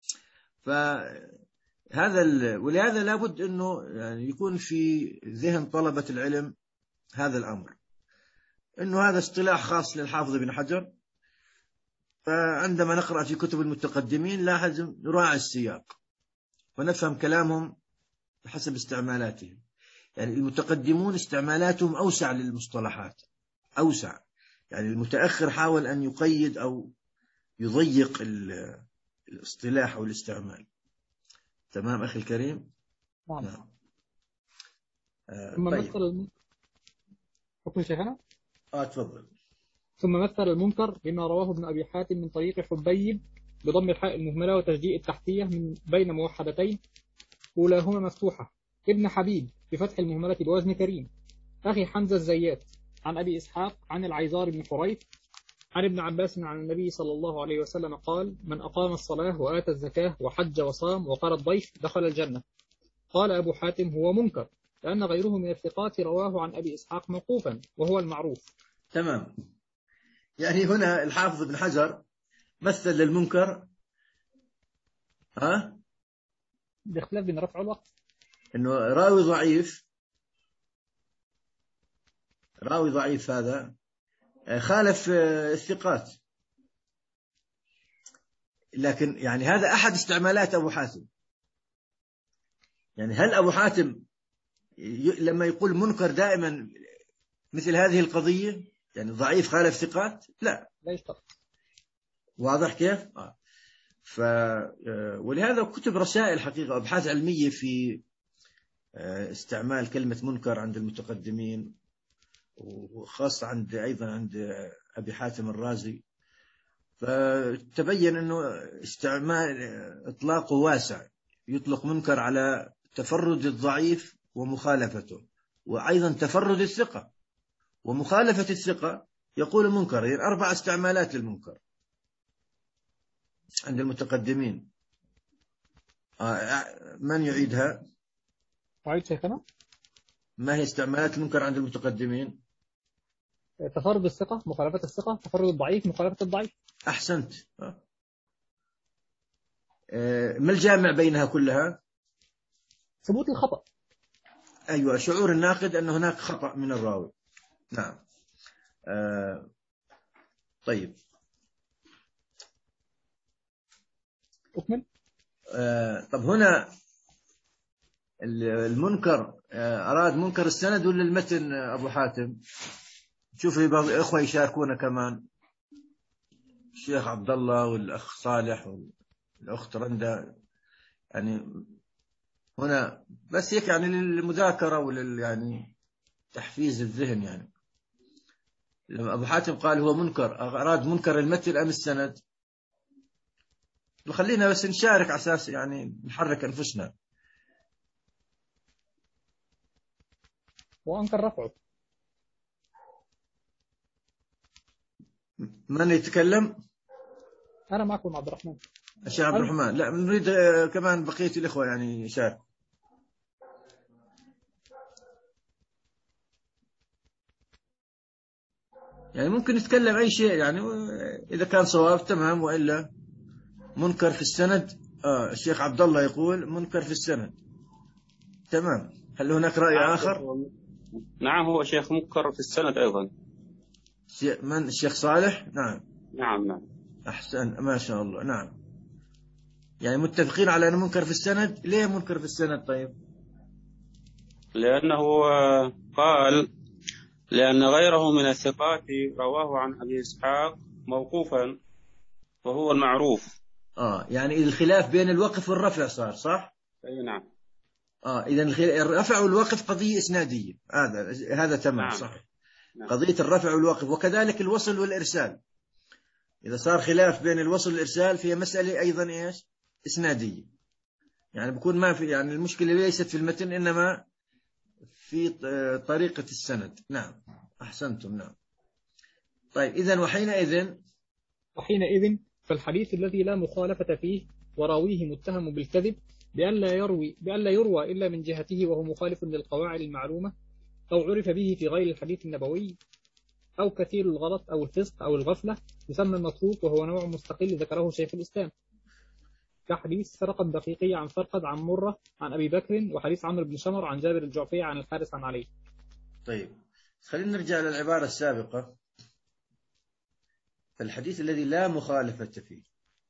فهذا ال... ولهذا لابد أنه يعني يكون في ذهن طلبة العلم هذا الأمر، أنه هذا اصطلاح خاص للحافظ بن حجر، فعندما نقرأ في كتب المتقدمين لازم نراعي السياق ونفهم كلامهم بحسب استعمالاتهم. يعني المتقدمون استعمالاتهم أوسع للمصطلحات، أوسع. يعني المتأخر حاول أن يقيد أو يضيق الاصطلاح أو الاستعمال. تمام أخي الكريم؟ نعم. نعم. آه ثم طيب. مثل حكم شيخنا؟ آه تفضل. ثم مثل المنكر بما رواه ابن أبي حاتم من طريق حبيب بضم الحاء المهملة وتشديد التحتية من بين موحدتين أولاهما مفتوحة، ابن حبيب بفتح المهملة بوزن كريم، أخي حمزة الزيات، عن أبي إسحاق عن العيزار بن حريث عن ابن عباس عن النبي صلى الله عليه وسلم قال: من أقام الصلاة وآتى الزكاة وحج وصام وقال الضيف دخل الجنة. قال أبو حاتم هو منكر، لأن غيره من الثقات رواه عن أبي إسحاق موقوفا وهو المعروف. تمام. يعني هنا الحافظ ابن حجر مثل للمنكر ها باختلاف بين رفع الوقف، انه راوي ضعيف، راوي ضعيف هذا خالف الثقات، لكن يعني هذا أحد استعمالات أبو حاتم. يعني هل أبو حاتم لما يقول منكر دائما مثل هذه القضية، يعني ضعيف خالف ثقات؟ لا، لا يشترط. واضح كيف؟ آه. ف ولهذا كتب رسائل حقيقة أبحاث علمية في استعمال كلمة منكر عند المتقدمين، وخاصة عند أيضا عند أبي حاتم الرازي. فتبين أنه استعمال إطلاقه واسع، يطلق منكر على تفرد الضعيف ومخالفته، وأيضا تفرد الثقة ومخالفة الثقة يقول منكر. يعني أربع استعمالات للمنكر عند المتقدمين. من يعيدها؟ أعيد شيخنا. ما هي استعمالات المنكر عند المتقدمين؟ تفرد الثقة، مخالفة الثقة، تفرد الضعيف، مخالفة الضعيف. أحسنت. ما الجامع بينها كلها؟ ثبوت الخطأ. أيوة، شعور الناقد أن هناك خطأ من الراوي. نعم. آه طيب. أكمل. آه طب هنا المنكر آه أراد منكر السند ولا المتن أبو حاتم؟ شوف لي بعض الإخوة يشاركونا كمان، الشيخ عبد الله والأخ صالح والأخت رندا. يعني هنا بس هيك يعني للمذاكرة ولل يعني تحفيز الذهن. يعني لما أبو حاتم قال هو منكر، أراد منكر المتن أم السند؟ خلينا بس نشارك على أساس يعني نحرك أنفسنا. وأنكر رفعه. من يتكلم؟ أنا معكم عبد الرحمن. الشيخ عبد الرحمن. لا، نريد كمان بقية الإخوة يعني يشارك. يعني ممكن نتكلم أي شيء، يعني إذا كان صواب تمام، وإلا منكر في السند. آه الشيخ عبد الله يقول منكر في السند. تمام. هل هناك رأي نعم آخر؟ نعم، هو شيخ منكر في السند أيضا. من؟ الشيخ صالح. نعم نعم نعم. أحسن، ما شاء الله. نعم. يعني متفقين على أنه منكر في السند. ليه منكر في السند طيب؟ لأنه قال لأن غيره من الثقات رواه عن أبي إسحاق موقوفا وهو المعروف. آه يعني الخلاف بين الوقف والرفع صار صح؟ أي نعم. آه إذا الرفع والوقف قضية إسنادية. هذا هذا تمام. نعم. صح. نعم. قضية الرفع والوقف، وكذلك الوصل والإرسال. إذا صار خلاف بين الوصل والإرسال فيها مسألة أيضا إيش؟ إسنادية. يعني بكون ما في، يعني المشكلة ليست في المتن إنما في طريقة السند. نعم أحسنتم. نعم. طيب إذن وحينئذ وحينئذ فالحديث الذي لا مخالفة فيه وراويه متهم بالكذب بأن لا يروي بأن لا يروى إلا من جهته وهو مخالف للقواعد المعلومة، أو عرف به في غير الحديث النبوي، أو كثير الغلط أو الفسق أو الغفلة، يسمى المتروك، وهو نوع مستقل ذكره شيخ الإسلام، كحديث فرقة دقيقية عن فرقد عن مرة عن أبي بكر، وحديث عمرو بن شمر عن جابر الجعفي عن الحارث عن علي. طيب خلينا نرجع للعبارة السابقة. الحديث الذي لا مخالفة فيه،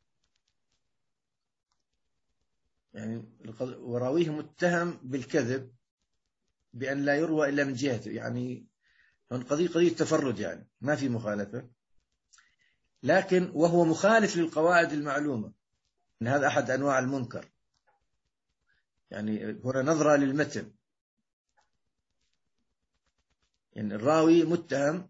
يعني وراويه متهم بالكذب بأن لا يروى إلا من جهته، يعني قضية قضية تفرد، يعني ما في مخالفة، لكن وهو مخالف للقواعد المعلومة أن هذا أحد أنواع المنكر. يعني هنا نظرة للمتن، يعني الراوي متهم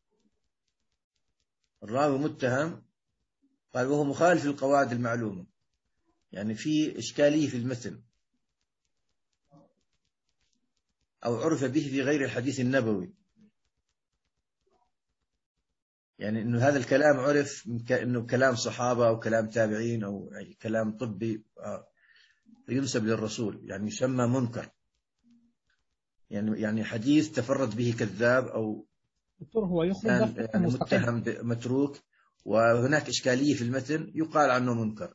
الراوي متهم قال وهو مخالف للقواعد المعلومة، يعني في إشكالية في المتن، أو عرف به في غير الحديث النبوي. يعني إنه هذا الكلام عرف إنه كلام صحابة أو كلام تابعين أو كلام طبي. ينسب للرسول، يعني يسمى منكر، يعني يعني حديث تفرد به كذاب أو دكتور هو يخرج ده كان حكم يعني مستقل. متهم متروك وهناك إشكالية في المتن يقال عنه منكر.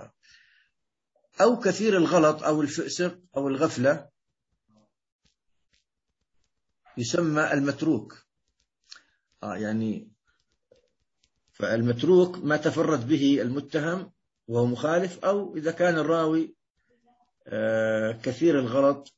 أو كثير الغلط أو الفسق أو الغفلة يسمى المتروك. آه يعني فالمتروك ما تفرد به المتهم وهو مخالف، أو إذا كان الراوي آه كثير الغلط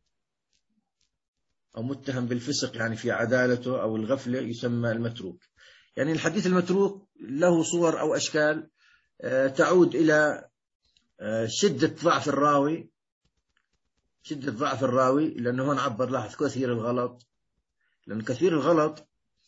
أو متهم بالفسق يعني في عدالته أو الغفلة يسمى المتروك. يعني الحديث المتروك له صور أو أشكال آه تعود إلى آه شدة ضعف الراوي، شدة ضعف الراوي، لأنه هون عبر لاحظ كثير الغلط، لأن كثير الغلط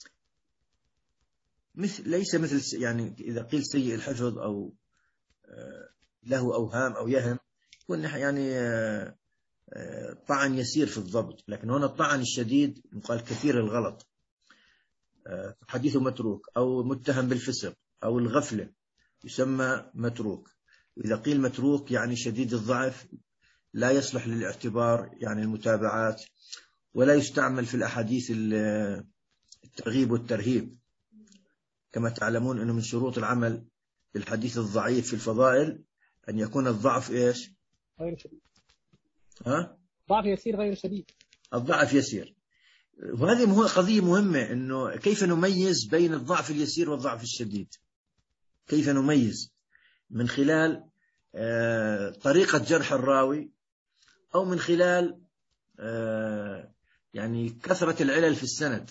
مثل ليس مثل يعني إذا قيل سيء الحفظ أو له أوهام أو يهم يكون يعني طعن يسير في الضبط، لكن هنا الطعن الشديد يقال كثير الغلط، حديثه متروك. أو متهم بالفسق أو الغفلة يسمى متروك. إذا قيل متروك يعني شديد الضعف، لا يصلح للاعتبار يعني المتابعات، ولا يستعمل في الأحاديث الترغيب والترهيب. كما تعلمون أنه من شروط العمل بالحديث الضعيف في الفضائل أن يكون الضعف إيش؟ غير شديد. ها؟ ضعف يسير غير شديد. الضعف يسير. وهذه قضية مهمة، أنه كيف نميز بين الضعف اليسير والضعف الشديد. كيف نميز؟ من خلال طريقة جرح الراوي، أو من خلال يعني كثرة العلل في السند.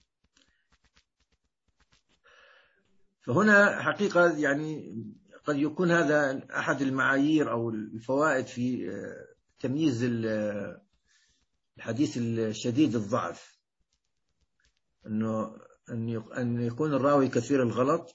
فهنا حقيقة يعني قد يكون هذا أحد المعايير أو الفوائد في تمييز الحديث الشديد الضعف، أنه أن يكون الراوي كثير الغلط.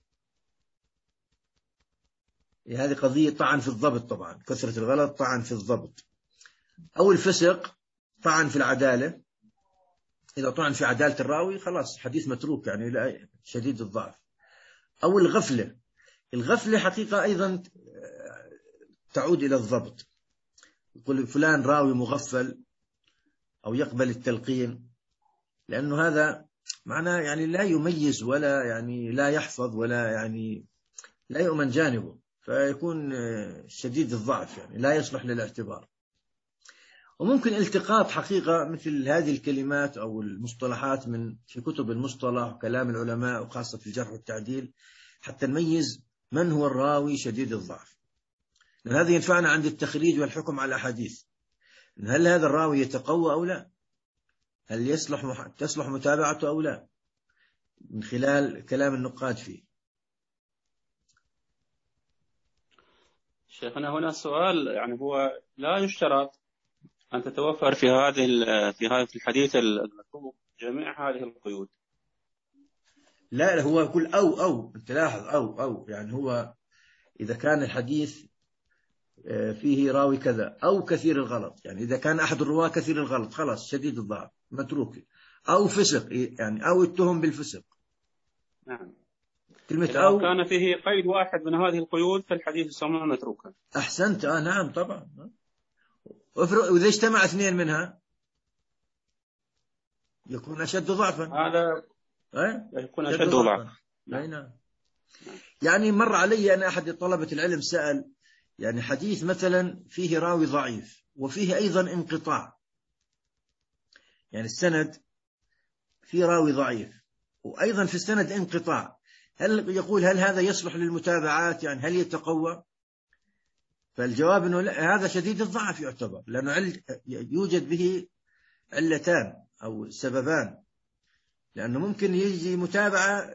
هذه قضية طعن في الضبط، طبعا كثرة الغلط طعن في الضبط. أو الفسق طعن في العدالة، إذا طعن في عدالة الراوي خلاص حديث متروك يعني لا شديد الضعف. أو الغفلة، الغفلة حقيقة أيضا تعود إلى الضبط، يقول فلان راوي مغفل أو يقبل التلقين، لأنه هذا معناه يعني لا يميز ولا يعني لا يحفظ ولا يعني لا يؤمن جانبه، فيكون شديد الضعف يعني لا يصلح للاعتبار. وممكن التقاط حقيقة مثل هذه الكلمات أو المصطلحات من في كتب المصطلح وكلام العلماء وخاصة في الجرح والتعديل حتى نميز من هو الراوي شديد الضعف، لأن هذا ينفعنا عند التخريج والحكم على الأحاديث. هل هذا الراوي يتقوى أو لا؟ هل يصلح تصلح متابعته أو لا؟ من خلال كلام النقاد فيه. شيخنا هنا سؤال، يعني هو لا يشترط أن تتوفر في هذه في هذا الحديث المكتوب جميع هذه القيود. لا هو يقول أو أو أنت لاحظ أو أو يعني هو إذا كان الحديث فيه راوي كذا أو كثير الغلط، يعني إذا كان أحد الرواة كثير الغلط خلاص شديد الضعف متروك. أو فسق يعني أو اتهم بالفسق. نعم. كلمة إذا أو كان فيه قيد واحد من هذه القيود فالحديث يسمى متروكا. أحسنت. آه نعم طبعا. وإذا اجتمع اثنين منها يكون أشد ضعفا. هذا أه؟ يكون أشد ضعفا. نعم. نعم. يعني مر علي أن أحد طلبة العلم سأل يعني حديث مثلا فيه راوي ضعيف وفيه أيضا انقطاع، يعني السند فيه راوي ضعيف وأيضا في السند انقطاع، هل يقول هل هذا يصلح للمتابعات؟ يعني هل يتقوى؟ فالجواب أنه لا، هذا شديد الضعف يعتبر، لأنه عل يوجد به علتان أو سببان، لأنه ممكن يجي متابعة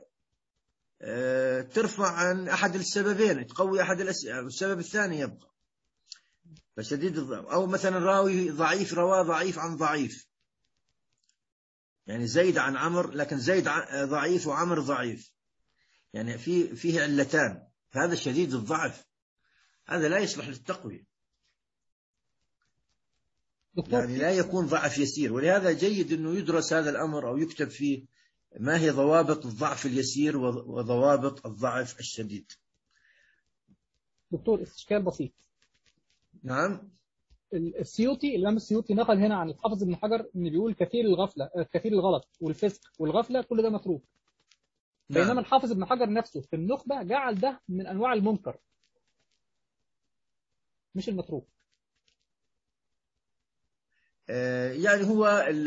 ترفع عن أحد السببين تقوي أحد الأسباب والسبب الثاني يبقى، فشديد الضعف. أو مثلا راوي ضعيف رواه ضعيف عن ضعيف، يعني زيد عن عمر لكن زيد ضعيف وعمر ضعيف، يعني في فيه علتان، هذا شديد الضعف، هذا لا يصلح للتقوية، يعني لا يكون ضعف يسير. ولهذا جيد أنه يدرس هذا الأمر أو يكتب فيه ما هي ضوابط الضعف اليسير وضوابط الضعف الشديد. دكتور استشكال بسيط، نعم. السيوطي، الإمام السيوطي نقل هنا عن الحافظ ابن حجر إن بيقول كثير الغفلة كثير الغلط والفسق والغفلة كل ده متروك. نعم. بينما الحافظ ابن حجر نفسه في النخبة جعل ده من أنواع المنكر مش المتروك. آه يعني هو ال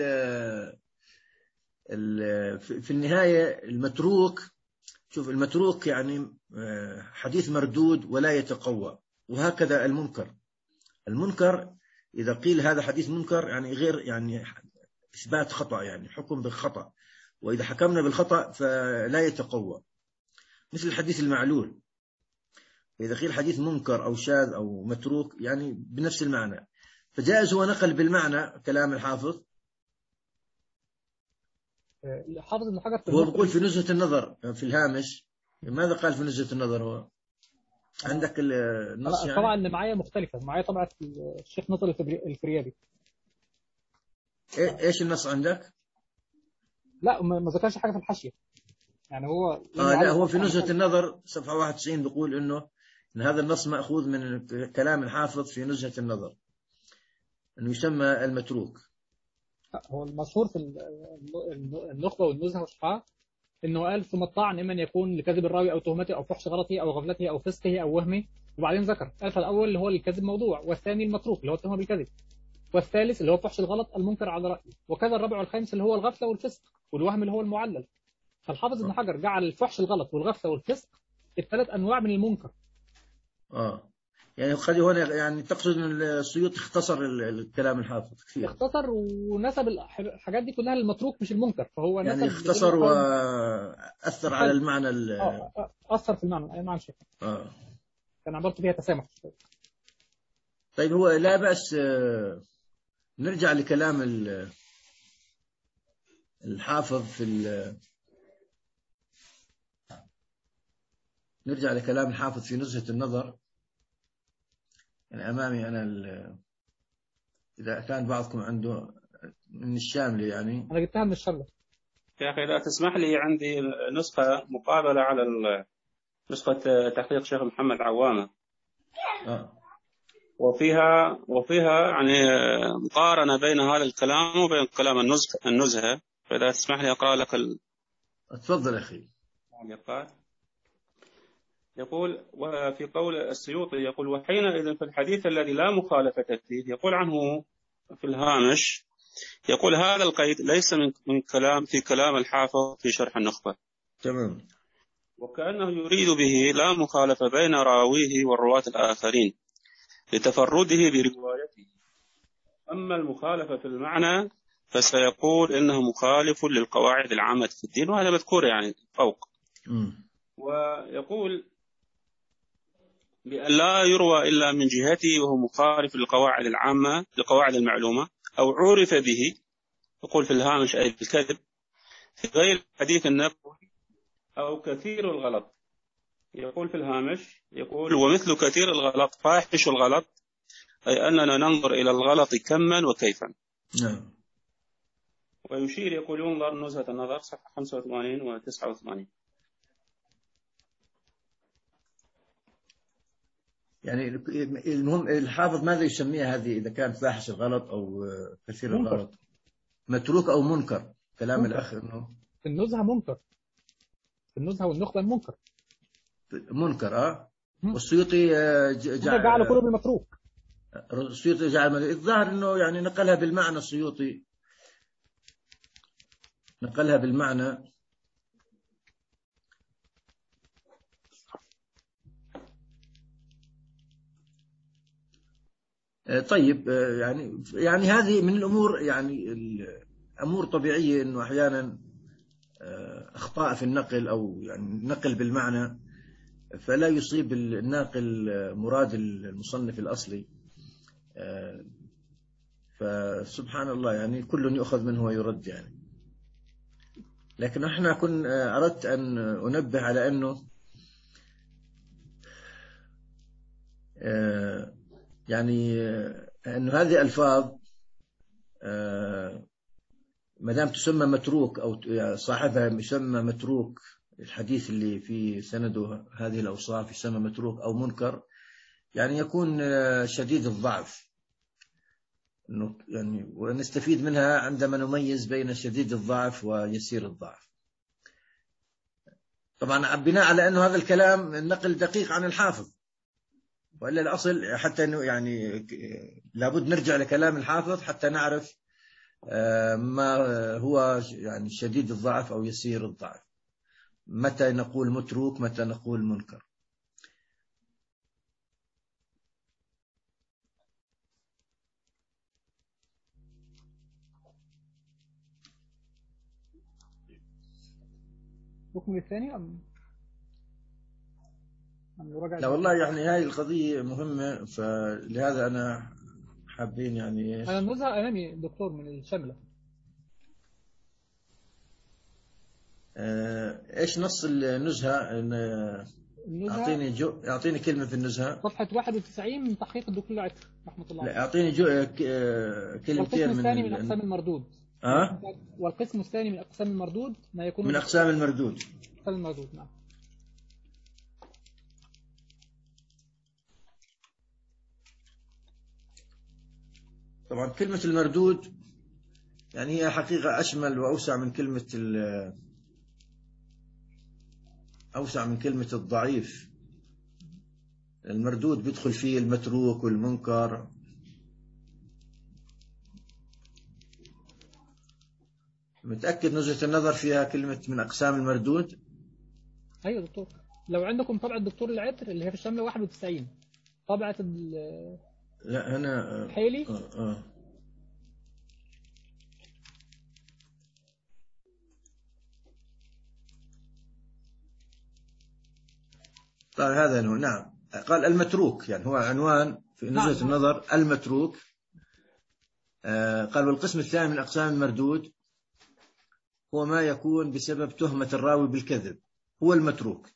ال في النهاية المتروك، شوف المتروك يعني حديث مردود ولا يتقوى، وهكذا المنكر. المنكر إذا قيل هذا حديث منكر يعني غير يعني إثبات خطأ، يعني حكم بالخطأ، وإذا حكمنا بالخطأ فلا يتقوى، مثل الحديث المعلول. إذا قيل حديث منكر أو شاذ أو متروك يعني بنفس المعنى، فجائز هو نقل بالمعنى كلام الحافظ. الحافظ ابن حجر في هو بيقول في نزهة النظر في الهامش، ماذا قال في نزهة النظر؟ هو عندك النص يعني؟ طبعا اللي معايا مختلفة، معايا طبعا الشيخ نصر الفريابي. ايش النص عندك؟ لا ما ذكرش حاجة في الحاشية يعني. هو آه لا هو في نزهة النظر صفحة واحد وتسعين بيقول إنه إن هذا النص مأخوذ من كلام الحافظ في نزهة النظر، إنه يسمى المتروك. هو المشهور في النخبة والنزهة والشفاعة إنه قال ثم الطعن إما أن يكون لكذب الراوي أو تهمته أو فحش غلطه أو غفلته أو فسقه أو وهمه، وبعدين ذكر قال فالأول اللي هو الكذب موضوع، والثاني المتروك اللي هو التهمة بالكذب، والثالث اللي هو فحش الغلط المنكر على رأيه، وكذا الرابع والخامس اللي هو الغفلة والفسق والوهم اللي هو المعلل. فالحافظ ابن حجر جعل الفحش الغلط والغفلة والفسق الثلاث أنواع من المنكر. آه يعني قد هنا يعني تقصد أن السيوطي اختصر الكلام الحافظ كثير، اختصر ونسب الحاجات دي كلها للمتروك مش المنكر، فهو يعني نسب اختصر وأثر على المعنى اه أثر في المعنى أي معنى شيء. آه كان عبارته فيها تسامح. طيب هو لا بأس نرجع لكلام الحافظ في نرجع لكلام الحافظ في نزهة النظر. يعني أمامي أنا إذا كان بعضكم عنده من الشاملة يعني أنا جبتها من الشاملة يا أخي إذا تسمح لي عندي نسخة مقابلة على نسخة تحقيق شيخ محمد عوامة آه. وفيها وفيها يعني مقارنة بين هذا الكلام وبين كلام النزهة النزهة فإذا تسمح لي أقرأ لك ال... تفضل أخي. يقول وفي قول السيوطي يقول وحينئذ في الحديث الذي لا مخالفة فيه يقول عنه في الهامش يقول هذا القيد ليس من من كلام في كلام الحافظ في شرح النخبة. تمام. وكأنه يريد به لا مخالفة بين راويه والرواة الآخرين لتفرده بروايته. أما المخالفة في المعنى فسيقول إنه مخالف للقواعد العامة في الدين، وهذا مذكور يعني فوق. م. ويقول بأن لا يروى إلا من جهته وهو مخالف للقواعد العامة للقواعد المعلومة أو عرف به. يقول في الهامش أي الكذب في غير الحديث النبوي أو كثير الغلط. يقول في الهامش يقول ومثل كثير الغلط فاحش الغلط، أي أننا ننظر إلى الغلط كما وكيفا. نعم. ويشير يقول ينظر نزهة النظر صفحة خمسة وثمانين و تسعة وثمانين. يعني المهم الحافظ ماذا يسميها هذه إذا كان فاحش الغلط أو كثير منكر. الغلط متروك أو منكر. كلام منكر. الأخ إنه في النزهة منكر، في النزهة والنخبة المنكر منكر. آه والسيوطي جعل جعله كله بالمتروك. السيوطي جعل الظاهر إنه يعني نقلها بالمعنى. السيوطي نقلها بالمعنى. طيب يعني يعني هذه من الأمور يعني الأمور طبيعية إنه أحيانا أخطاء في النقل أو يعني نقل بالمعنى فلا يصيب الناقل مراد المصنف الأصلي، فسبحان الله يعني كل يؤخذ منه ويرد يعني. لكن احنا كن أردت أن أنبه على أنه يعني أن هذه ألفاظ ما دام تسمى متروك أو صاحبها يسمى متروك، الحديث اللي في سنده هذه الأوصاف يسمى متروك أو منكر، يعني يكون شديد الضعف، يعني ونستفيد منها عندما نميز بين شديد الضعف ويسير الضعف. طبعا بناء على أنه هذا الكلام نقل دقيق عن الحافظ، وإلا الأصل حتى أنه يعني لابد نرجع لكلام الحافظ حتى نعرف ما هو يعني شديد الضعف أو يسير الضعف، متى نقول متروك متى نقول منكر. الحكم الثاني أم أم يراجع؟ لا والله يعني هاي القضية مهمة، فلهذا أنا حابين يعني إيش أنا النزهة أمامي دكتور من الشملة. آه إيش نص النزهة؟ النزهة أعطيني جو أعطيني كلمة في النزهة. صفحة واحد وتسعين من تحقيق الدكتور العطر رحمة الله لا عليه. أعطيني جو آه كلمتين والقسم من الثاني من ال... أقسام المردود. أه؟ والقسم الثاني من أقسام المردود ما يكون من أقسام المردود. أقسام المردود نعم. طبعا كلمة المردود يعني هي حقيقة أشمل وأوسع من كلمة أوسع من كلمة الضعيف. المردود بيدخل فيه المتروك والمنكر. متأكد نزهة النظر فيها كلمة من أقسام المردود؟ أيوة دكتور، لو عندكم طبعة الدكتور العطر اللي هي في الشاملة واحد وتسعين طبعة لا هنا الحيلي. آه آه. طيب هذا هو نعم، قال المتروك، يعني هو عنوان في نزهة نعم. النظر المتروك. آه قال والقسم الثاني من أقسام المردود هو ما يكون بسبب تهمة الراوي بالكذب، هو المتروك.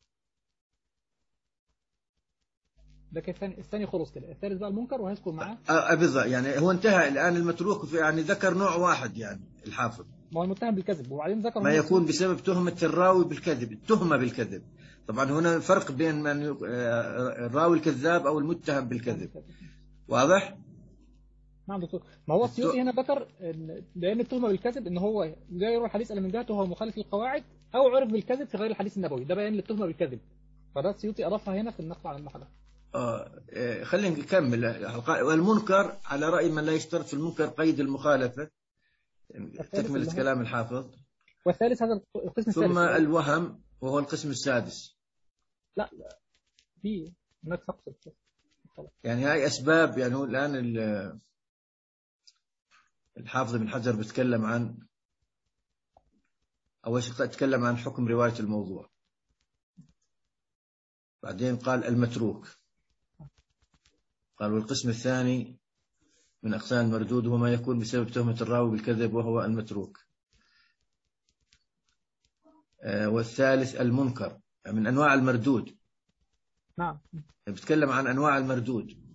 ده الثاني الثاني خلص كده، الثالث بقى المنكر وهيذكر معاه. آه بالضبط، يعني هو انتهى الآن المتروك، يعني ذكر نوع واحد يعني الحافظ، ما هو المتهم بالكذب، وبعدين ذكر ما يكون بسبب تهمة الراوي بالكذب، التهمة بالكذب. طبعا هنا فرق بين من الراوي الكذاب أو المتهم بالكذب، واضح؟ نعم دكتور. ما هو السيوطي هنا ذكر ان لان التهمه بالكذب ان هو لا يروي الحديث الا من جهته وهو مخالف للقواعد او عرف بالكذب في غير الحديث النبوي، ده بيان للتهمه بالكذب، فده السيوطي اضافها هنا في النقل على المحله. اه خلينا نكمل. والمنكر على رأي من لا يشترط في المنكر قيد المخالفة، تكملة كلام الحافظ. والثالث هذا القسم الثالث ثم الوهم وهو القسم السادس. لا في هناك تقصد يعني هاي أسباب، يعني هو الآن الحافظ بن حجر بيتكلم عن أول شيء تكلم عن حكم رواية الموضوع، بعدين قال المتروك، قال والقسم الثاني من أقسام المردود هو ما يكون بسبب تهمة الراوي بالكذب وهو المتروك، والثالث المنكر من أنواع المردود. نعم بيتكلم عن أنواع المردود.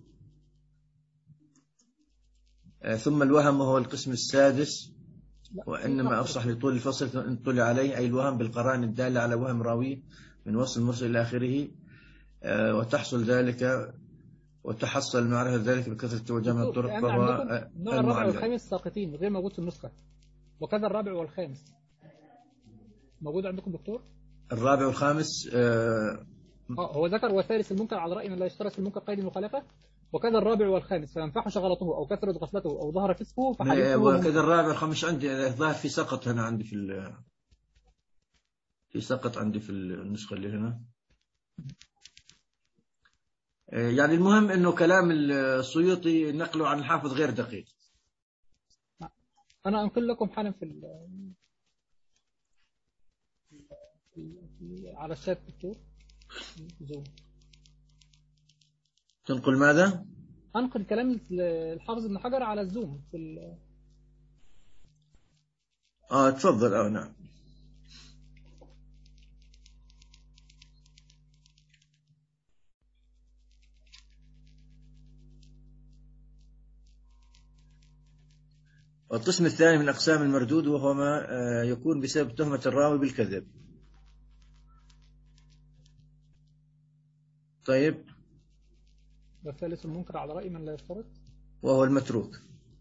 ثم الوهم وهو القسم السادس، وإنما أفصح لطول الفصل إن طلع عليه، أي الوهم بالقرائن الدالة على وهم راوي من وصل المرسل إلى آخره، وتحصل ذلك وتحصل معرفة ذلك بكثرة وجمع الطرق، فهو النوع الرابع والخامس ساقطين غير موجود في النسخة، وكذا الرابع والخامس موجود عندكم دكتور؟ الرابع والخامس اه هو ذكر والثالث المنكر على رأي من لا يشترط في المنكر قيد المخالفة، وكذا الرابع والخامس فينفحش غلطه أو كثرة غفلته أو ظهر فسقه فحديثه. وكذا الرابع والخامس عندي ظاهر في سقط هنا، عندي في في سقط عندي في النسخة اللي هنا. يعني المهم إنه كلام السيوطي نقله عن الحافظ غير دقيق. أنا أنقل لكم حالا في على الشات دكتور. تنقل ماذا؟ أنقل كلام الحافظ ابن حجر على الزوم في ال... آه تفضل. آه نعم. القسم الثاني من أقسام المردود وهو ما يكون بسبب تهمة الراوي بالكذب. طيب والثالث المنكر على رأي من لا يشترط، وهو المتروك.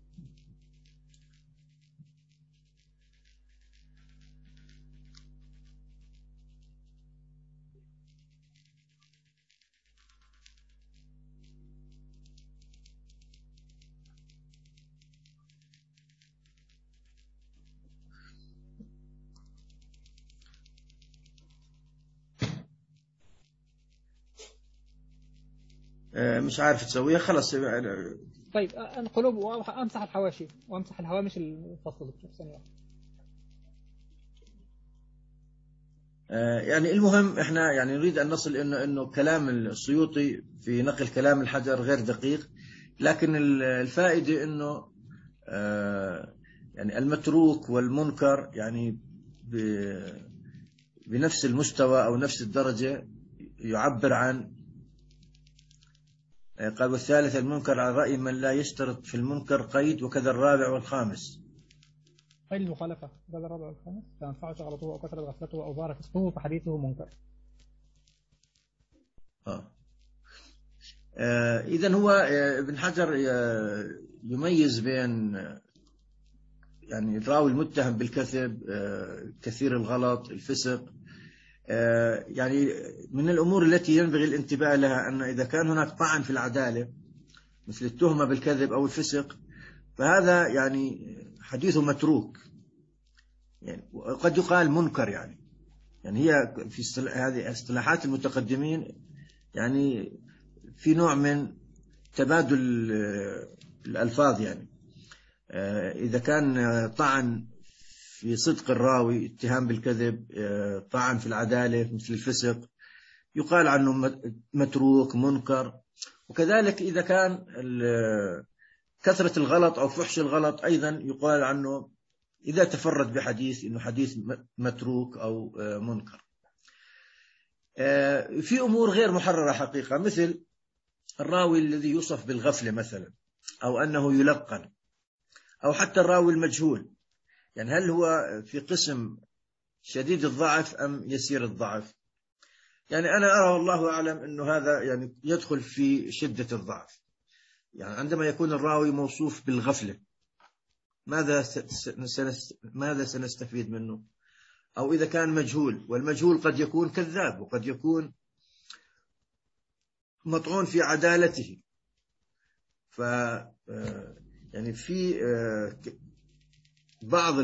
مش عارف تسويها خلاص. طيب انقلب وامسح الحواشي وامسح الهوامش الفصل دكتور ثانية. يعني المهم احنا يعني نريد ان نصل انه انه كلام السيوطي في نقل كلام الحجر غير دقيق، لكن الفائدة انه يعني المتروك والمنكر يعني بنفس المستوى او نفس الدرجة يعبر عن. قال والثالث المنكر على رأي من لا يشترط في المنكر قيد، وكذا الرابع والخامس. قيد المخالفة قال الرابع والخامس فانفعت غلطه أو كثرت غفلته أو ظهر فسقه فحديثه منكر. آه. آه إذن هو ابن حجر يميز بين يعني الراوي المتهم بالكذب، آه كثير الغلط، الفسق. آه يعني من الأمور التي ينبغي الانتباه لها أن إذا كان هناك طعن في العدالة مثل التهمة بالكذب أو الفسق، فهذا يعني حديثه متروك، يعني وقد يقال منكر. يعني يعني هي في هذه اصطلاحات المتقدمين يعني في نوع من تبادل الألفاظ. يعني إذا كان طعن في صدق الراوي، اتهام بالكذب، طعن في العدالة مثل الفسق، يقال عنه متروك منكر. وكذلك إذا كان كثرة الغلط أو فحش الغلط أيضا يقال عنه إذا تفرد بحديث إنه حديث متروك أو منكر. في أمور غير محررة حقيقة، مثل الراوي الذي يوصف بالغفلة مثلا، أو أنه يلقن، أو حتى الراوي المجهول. يعني هل هو في قسم شديد الضعف أم يسير الضعف؟ يعني أنا أرى والله أعلم أنه هذا يعني يدخل في شدة الضعف. يعني عندما يكون الراوي موصوف بالغفلة، ماذا ماذا سنستفيد منه؟ أو إذا كان مجهول، والمجهول قد يكون كذاب وقد يكون مطعون في عدالته. ف يعني في بعض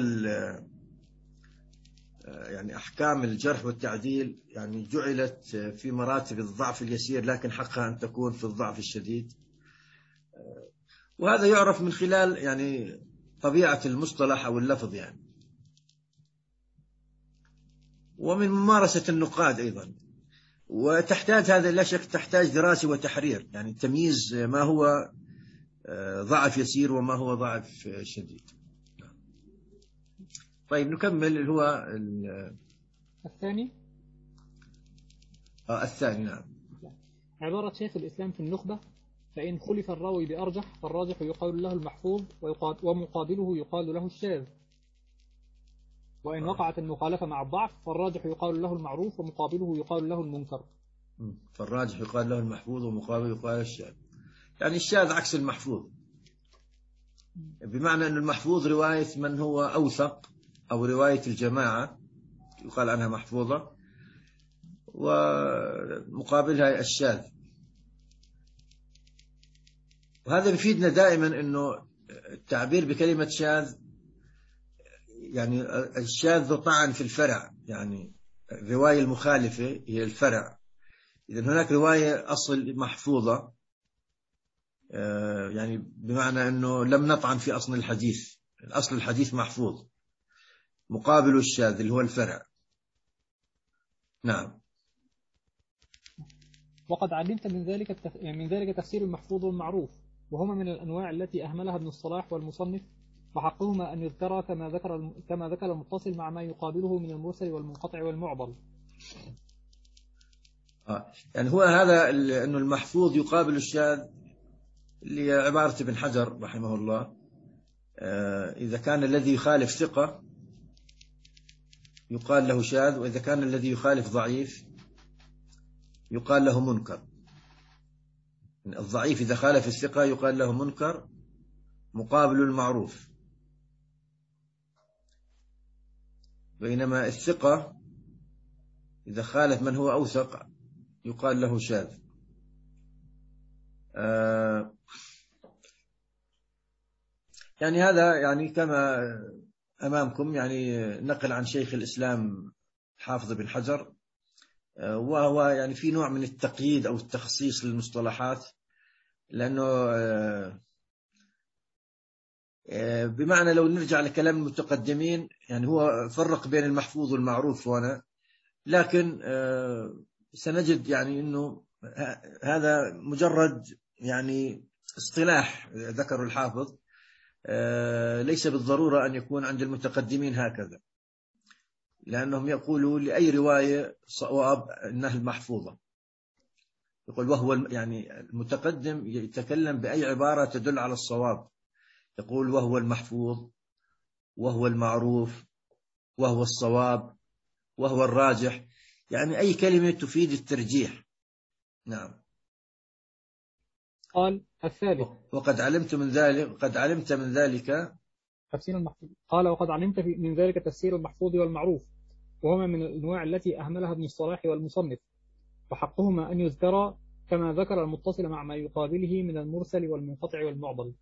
يعني أحكام الجرح والتعديل يعني جعلت في مراتب الضعف اليسير، لكن حقها أن تكون في الضعف الشديد. وهذا يعرف من خلال يعني طبيعة المصطلح أو اللفظ يعني، ومن ممارسة النقاد أيضا. وتحتاج هذا لا شك تحتاج دراسة وتحرير، يعني تمييز ما هو ضعف يسير وما هو ضعف شديد. طيب نكمل. اللي هو الثاني آه الثاني. نعم. عبارة شيخ الإسلام في النخبة: فإن خلف الراوي بأرجح فالراجح يقال له المحفوظ ومقابله يقال له الشاذ، وإن وقعت المخالفة مع الضعف فالراجح يقال له المعروف ومقابله يقال له المنكر. فالراجح يقال له المحفوظ ومقابله يقال له الشاذ. يعني الشاذ عكس المحفوظ، بمعنى أن المحفوظ رواية من هو أوثق، أو رواية الجماعة يقال عنها محفوظة، ومقابلها الشاذ. وهذا بيفيدنا دائما أنه التعبير بكلمة شاذ، يعني الشاذ طعن في الفرع، يعني الرواية المخالفة هي الفرع. إذن هناك رواية أصل محفوظة، يعني بمعنى أنه لم نطعن في أصل الحديث، الأصل الحديث محفوظ، مقابل الشاذ اللي هو الفرع. نعم. وقد علمت من ذلك التف... يعني من ذلك تفسير المحفوظ والمعروف، وهما من الأنواع التي أهملها ابن الصلاح والمصنف، وحقهما أن يذكر كما ذكر كما ذكر المتصل مع ما يقابله من المرسل والمنقطع والمعضل. آه. يعني هو هذا أنه المحفوظ يقابل الشاذ اللي عبارة ابن حجر رحمه الله. آه إذا كان الذي يخالف ثقة يقال له شاذ، وإذا كان الذي يخالف ضعيف يقال له منكر. الضعيف إذا خالف الثقة يقال له منكر مقابل المعروف، بينما الثقة إذا خالف من هو أوثق يقال له شاذ. آه يعني هذا يعني كما أمامكم يعني نقل عن شيخ الإسلام حافظ بن حجر، آه وهو يعني في نوع من التقييد أو التخصيص للمصطلحات، لأنه آه بمعنى لو نرجع لكلام المتقدمين يعني هو فرق بين المحفوظ والمعروف هنا، لكن سنجد يعني أنه هذا مجرد يعني اصطلاح ذكر الحافظ، ليس بالضرورة أن يكون عند المتقدمين هكذا، لأنهم يقولوا لأي رواية صواب أنها المحفوظة، يقول وهو يعني المتقدم يتكلم بأي عبارة تدل على الصواب، يقول وهو المحفوظ، وهو المعروف، وهو الصواب، وهو الراجح، يعني أي كلمة تفيد الترجيح. نعم. قال الثالث وقد علمت من ذلك قد علمت من ذلك تفسير المحفوظ. قال وقد علمت من ذلك تفسير المحفوظ والمعروف، وهما من الأنواع التي أهملها ابن الصلاح والمصنف، وحقهما أن يذكر كما ذكر المتصل مع ما يقابله من المرسل والمنقطع والمعضل.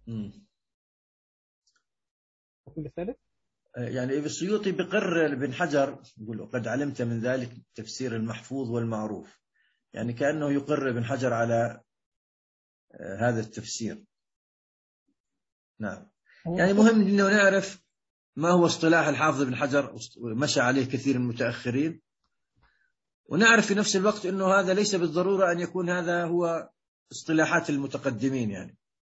أقول الثالث يعني السيوطي بقر ابن حجر يقول قد علمت من ذلك تفسير المحفوظ والمعروف، يعني كأنه يقر ابن حجر على هذا التفسير. نعم. يعني مهم أنه نعرف ما هو اصطلاح الحافظ ابن حجر مشى عليه كثير من المتأخرين، ونعرف في نفس الوقت أنه هذا ليس بالضرورة أن يكون هذا هو اصطلاحات المتقدمين. يعني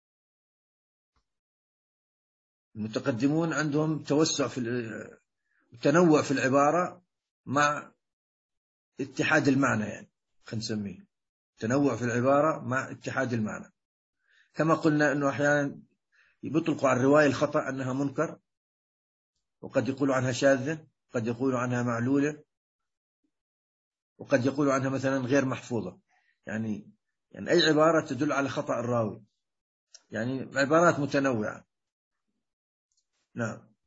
المتقدمون عندهم توسع في التنوع في العبارة مع اتحاد المعنى، يعني خلينا نسميه تنوع في العبارة مع اتحاد المعنى. كما قلنا أنه أحيانا يطلقوا على الرواية الخطأ أنها منكر، وقد يقولوا عنها شاذة، قد يقولوا عنها معلولة، وقد يقولوا عنها مثلا غير محفوظة، يعني يعني أي عبارة تدل على خطأ الراوي، يعني عبارات متنوعة. نعم.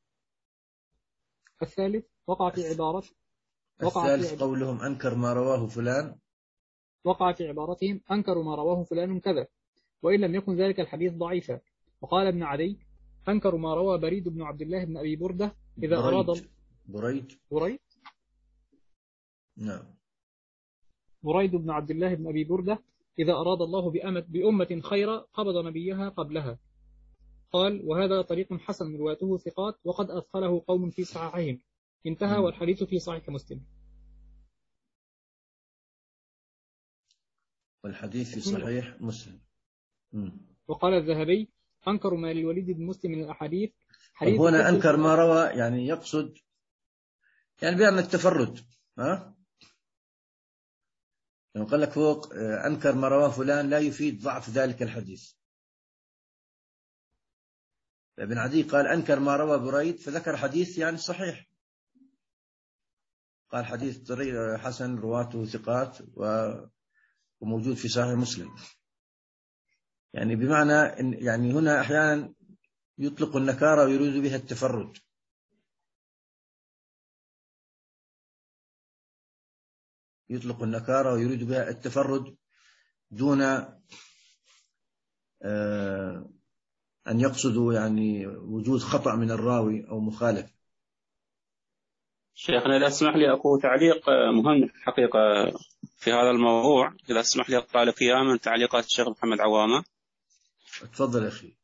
الثالث وقع في عبارة وقع الثالث في قولهم أنكر ما رواه فلان، وقع في عبارتهم أنكروا ما رواه فلان كذا، وإن لم يكن ذلك الحديث ضعيفا. وقال ابن عدي أنكروا ما روى بريد بن عبد الله بن أبي بردة إذا بريد. أراد بريد بريد نعم بريد بن عبد الله بن أبي بردة إذا أراد الله بأمة, بأمة خيرا قبض نبيها قبلها. قال وهذا طريق حسن رواته ثقات، وقد أدخله قوم في صحيحهم. انتهى. م. والحديث في صحيح مسلم. والحديث في صحيح مسلم. م. وقال الذهبي أنكر ما للوليد بن مسلم من الأحاديث. هنا أنكر ما روى يعني يقصد يعني بأن التفرد، ها يعني قال لك فوق أنكر ما رواه فلان لا يفيد ضعف ذلك الحديث. ابن عدي قال أنكر ما روى بريد فذكر حديث يعني صحيح، قال حديث طريق حسن رواته ثقات وموجود في صحيح مسلم. يعني بمعنى إن يعني هنا أحيانا يطلق النكارة ويريد بها التفرد. يطلق النكارة ويريد بها التفرد دون أن يقصدوا يعني وجود خطأ من الراوي أو مخالف. شيخنا إذا اسمح لي أقول تعليق مهم حقيقة في هذا الموضوع، إذا اسمح لي أقرأ لك إياه من تعليقات الشيخ محمد عوامة. تفضل يا أخي.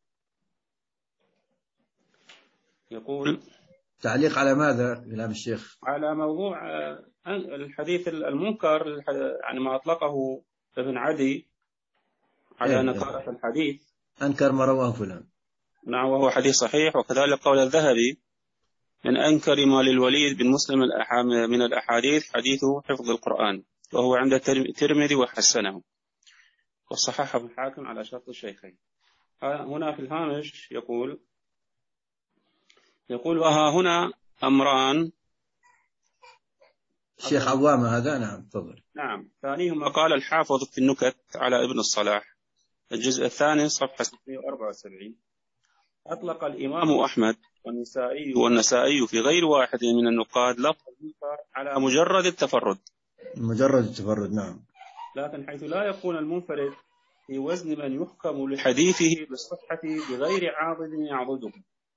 يقول تعليق على ماذا كلام الشيخ؟ على موضوع الحديث المنكر، يعني ما أطلقه ابن عدي على إيه نكارة إيه. الحديث أنكر ما رواه فلان. نعم وهو حديث صحيح. وكذلك قول الذهبي من أنكر ما للوليد بن مسلم من الأحاديث حديثه حفظ القرآن، وهو عند الترمذي وحسنه وصححه ابن الحاكم على شرط الشيخين. هنا في الهامش يقول يقول وها هنا أمران الشيخ عوامة هذا. نعم تفضل. نعم. ثانيهما قال الحافظ في النكت على ابن الصلاح الجزء الثاني صفحة ستمائة وأربعة وسبعين: أطلق الإمام أحمد والنسائي والنسائي في غير واحد من النقاد لفظ المنكر على مجرد التفرد. مجرد التفرد. نعم. لكن حيث لا يكون المنفرد في وزن من يحكم لحديثه بالصحة بغير عاضد يعضده.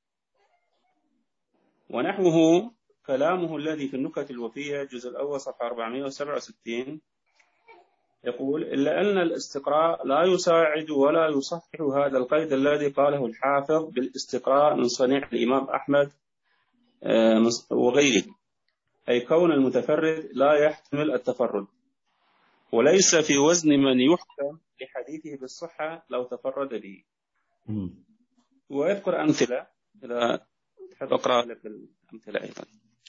ونحوه كلامه الذي في النكت الوفية الجزء الأول صفحة أربعمائة وسبعة وستين يقول: إلا أن الاستقراء لا يساعد ولا يصحح هذا القيد الذي قاله الحافظ بالاستقراء من صنيع الإمام أحمد وغيره، أي كون المتفرد لا يحتمل التفرد، وليس في وزن من يحكم لحديثه بالصحة لو تفرد به. ويذكر أمثلة، إذا تحب أقرأ لك الأمثلة أيضا.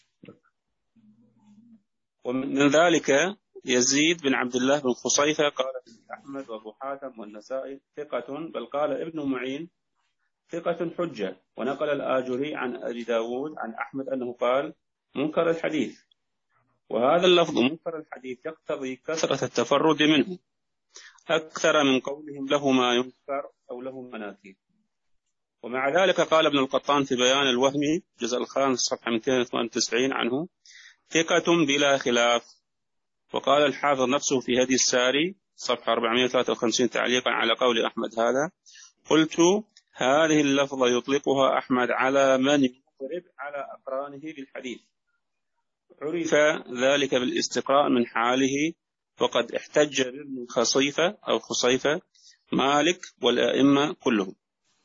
ومن ذلك يزيد بن عبد الله بن خصيفة قال أحمد وأبو حاتم والنسائي ثقة، بل قال ابن معين ثقة حجة. ونقل الآجري عن أبي داود عن أحمد أنه قال منكر الحديث. وهذا اللفظ منكر الحديث يقتضي كثرة التفرد منه أكثر من قولهم له ما ينكر أو له مناكير. ومع ذلك قال ابن القطان في بيان الوهم جزء الخامس صفحة مئتين وثمانية وتسعين عنه ثقة بلا خلاف. وقال الحافظ نفسه في هدي الساري صفحة أربعمائة وثلاثة وخمسين تعليقا على قول أحمد هذا: قلت هذه اللفظة يطلقها أحمد على من يضرب على أقرانه بالحديث، عرف ذلك بالاستقراء من حاله، وقد احتج بابن خصيفة أو خصيفة مالك والأئمة كلهم.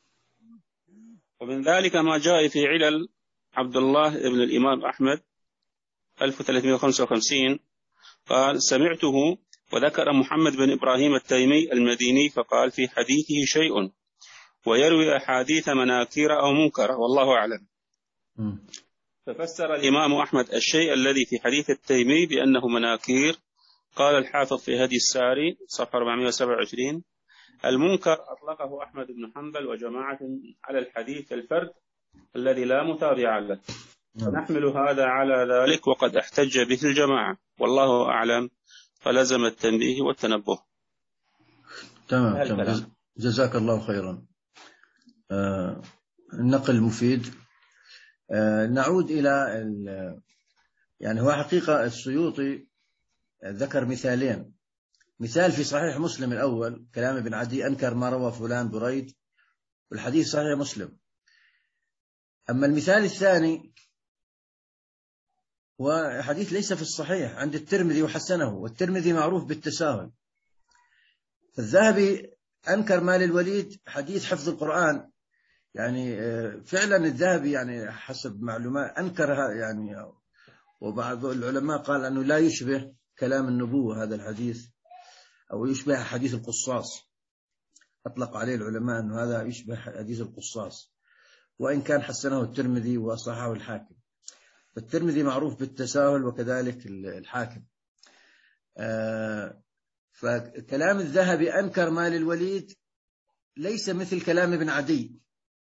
ومن ذلك ما جاء في علل عبد الله ابن الإمام أحمد ألف وثلاثمائة وخمسة وخمسين قال: سمعته وذكر محمد بن إبراهيم التيمي المديني فقال في حديثه شيء، ويروي أحاديث مناكير أو منكرة والله أعلم. م. ففسر الإمام أحمد الشيء الذي في حديث التيمي بأنه مناكير. قال الحافظ في هدي الساري صفحة أربعمائة وسبعة وعشرين: المنكر أطلقه أحمد بن حنبل وجماعة على الحديث الفرد الذي لا متابع له، ونحمل هذا على ذلك وقد احتج به الجماعة والله أعلم، فلزم التنبيه والتنبه. تمام تمام. جزاك الله خيرا. آه النقل مفيد. آه نعود إلى يعني هو حقيقة السيوطي ذكر مثالين. مثال في صحيح مسلم الأول كلام ابن عدي أنكر ما روى فلان بريد، والحديث صحيح مسلم. أما المثال الثاني وحديث ليس في الصحيح عند الترمذي وحسنه، والترمذي معروف بالتساهل. فالذهبي أنكر ما للوليد حديث حفظ القرآن، يعني فعلا الذهبي يعني حسب معلومات أنكرها يعني، وبعض العلماء قال أنه لا يشبه كلام النبوة هذا الحديث، أو يشبه حديث القصاص. أطلق عليه العلماء أنه هذا يشبه حديث القصاص، وإن كان حسنه الترمذي وصححه الحاكم. فالترمذي معروف بالتساهل وكذلك الحاكم. فكلام الذهبي أنكر ما للوليد ليس مثل كلام ابن عدي.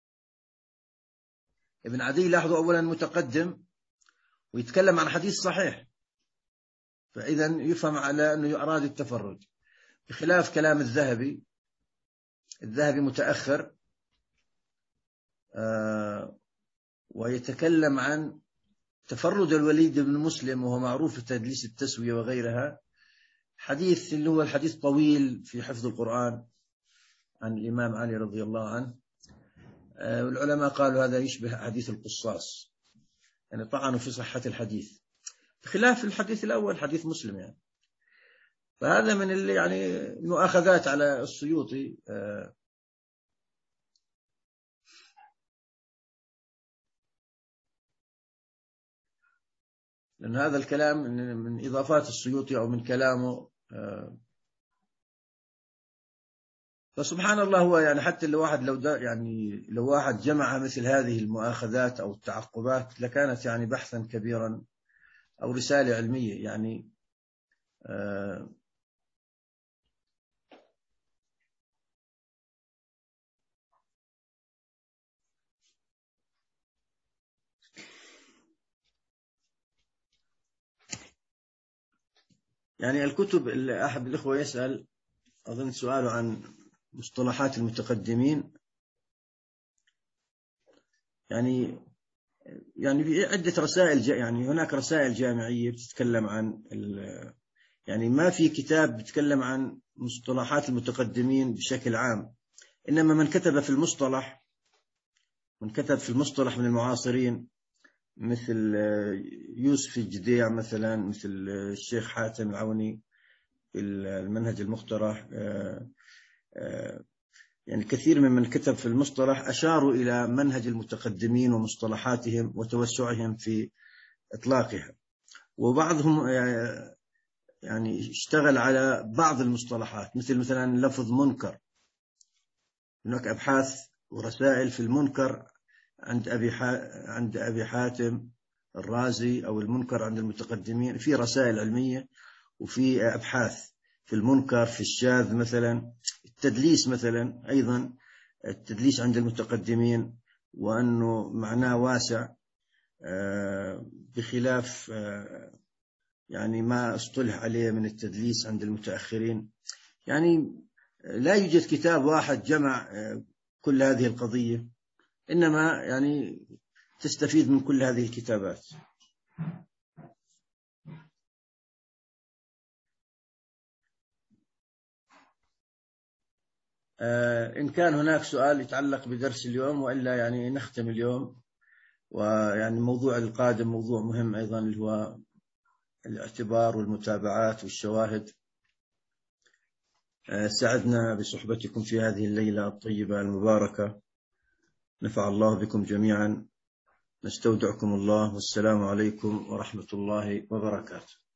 ابن عدي لاحظوا أولا متقدم ويتكلم عن حديث صحيح، فإذا يفهم على أنه أراد التفرد، بخلاف كلام الذهبي. الذهبي متأخر ويتكلم عن تفرد الوليد بن مسلم، وهو معروف في تدليس التسوية وغيرها. حديث اللي هو الحديث طويل في حفظ القرآن عن الإمام علي رضي الله عنه، والعلماء قالوا هذا يشبه حديث القصاص، يعني طعنوا في صحة الحديث، بخلاف الحديث الأول حديث مسلم يعني. فهذا من اللي يعني مؤاخذات على السيوطي. لأن هذا الكلام من إضافات السيوطي أو من كلامه. فسبحان الله، هو يعني حتى لو واحد لو يعني لو واحد جمع مثل هذه المؤاخذات أو التعقبات لكانت يعني بحثا كبيرا أو رسالة علمية يعني. يعني الكتب اللي أحد الإخوة يسأل أظن سؤاله عن مصطلحات المتقدمين، يعني يعني في عدة رسائل، يعني هناك رسائل جامعية بتتكلم عن يعني ما في كتاب بيتكلم عن مصطلحات المتقدمين بشكل عام، إنما من كتب في المصطلح من كتب في المصطلح من المعاصرين مثل يوسف الجديع مثلا، مثل الشيخ حاتم العوني في المنهج المقترح، يعني كثير من من كتب في المصطلح أشاروا إلى منهج المتقدمين ومصطلحاتهم وتوسعهم في إطلاقها، وبعضهم يعني اشتغل على بعض المصطلحات مثل مثلا لفظ منكر. هناك أبحاث ورسائل في المنكر عند أبي عند أبي حاتم الرازي، أو المنكر عند المتقدمين، في رسائل علمية وفي أبحاث في المنكر، في الشاذ مثلا، التدليس مثلا، أيضا التدليس عند المتقدمين وأنه معناه واسع بخلاف يعني ما اصطلح عليه من التدليس عند المتأخرين. يعني لا يوجد كتاب واحد جمع كل هذه القضية، إنما يعني تستفيد من كل هذه الكتابات. إن كان هناك سؤال يتعلق بدرس اليوم، وإلا يعني نختم اليوم. ويعني الموضوع القادم موضوع مهم أيضا، اللي هو الاعتبار والمتابعات والشواهد. سعدنا بصحبتكم في هذه الليلة الطيبة المباركة، نفع الله بكم جميعا. نستودعكم الله، والسلام عليكم ورحمة الله وبركاته.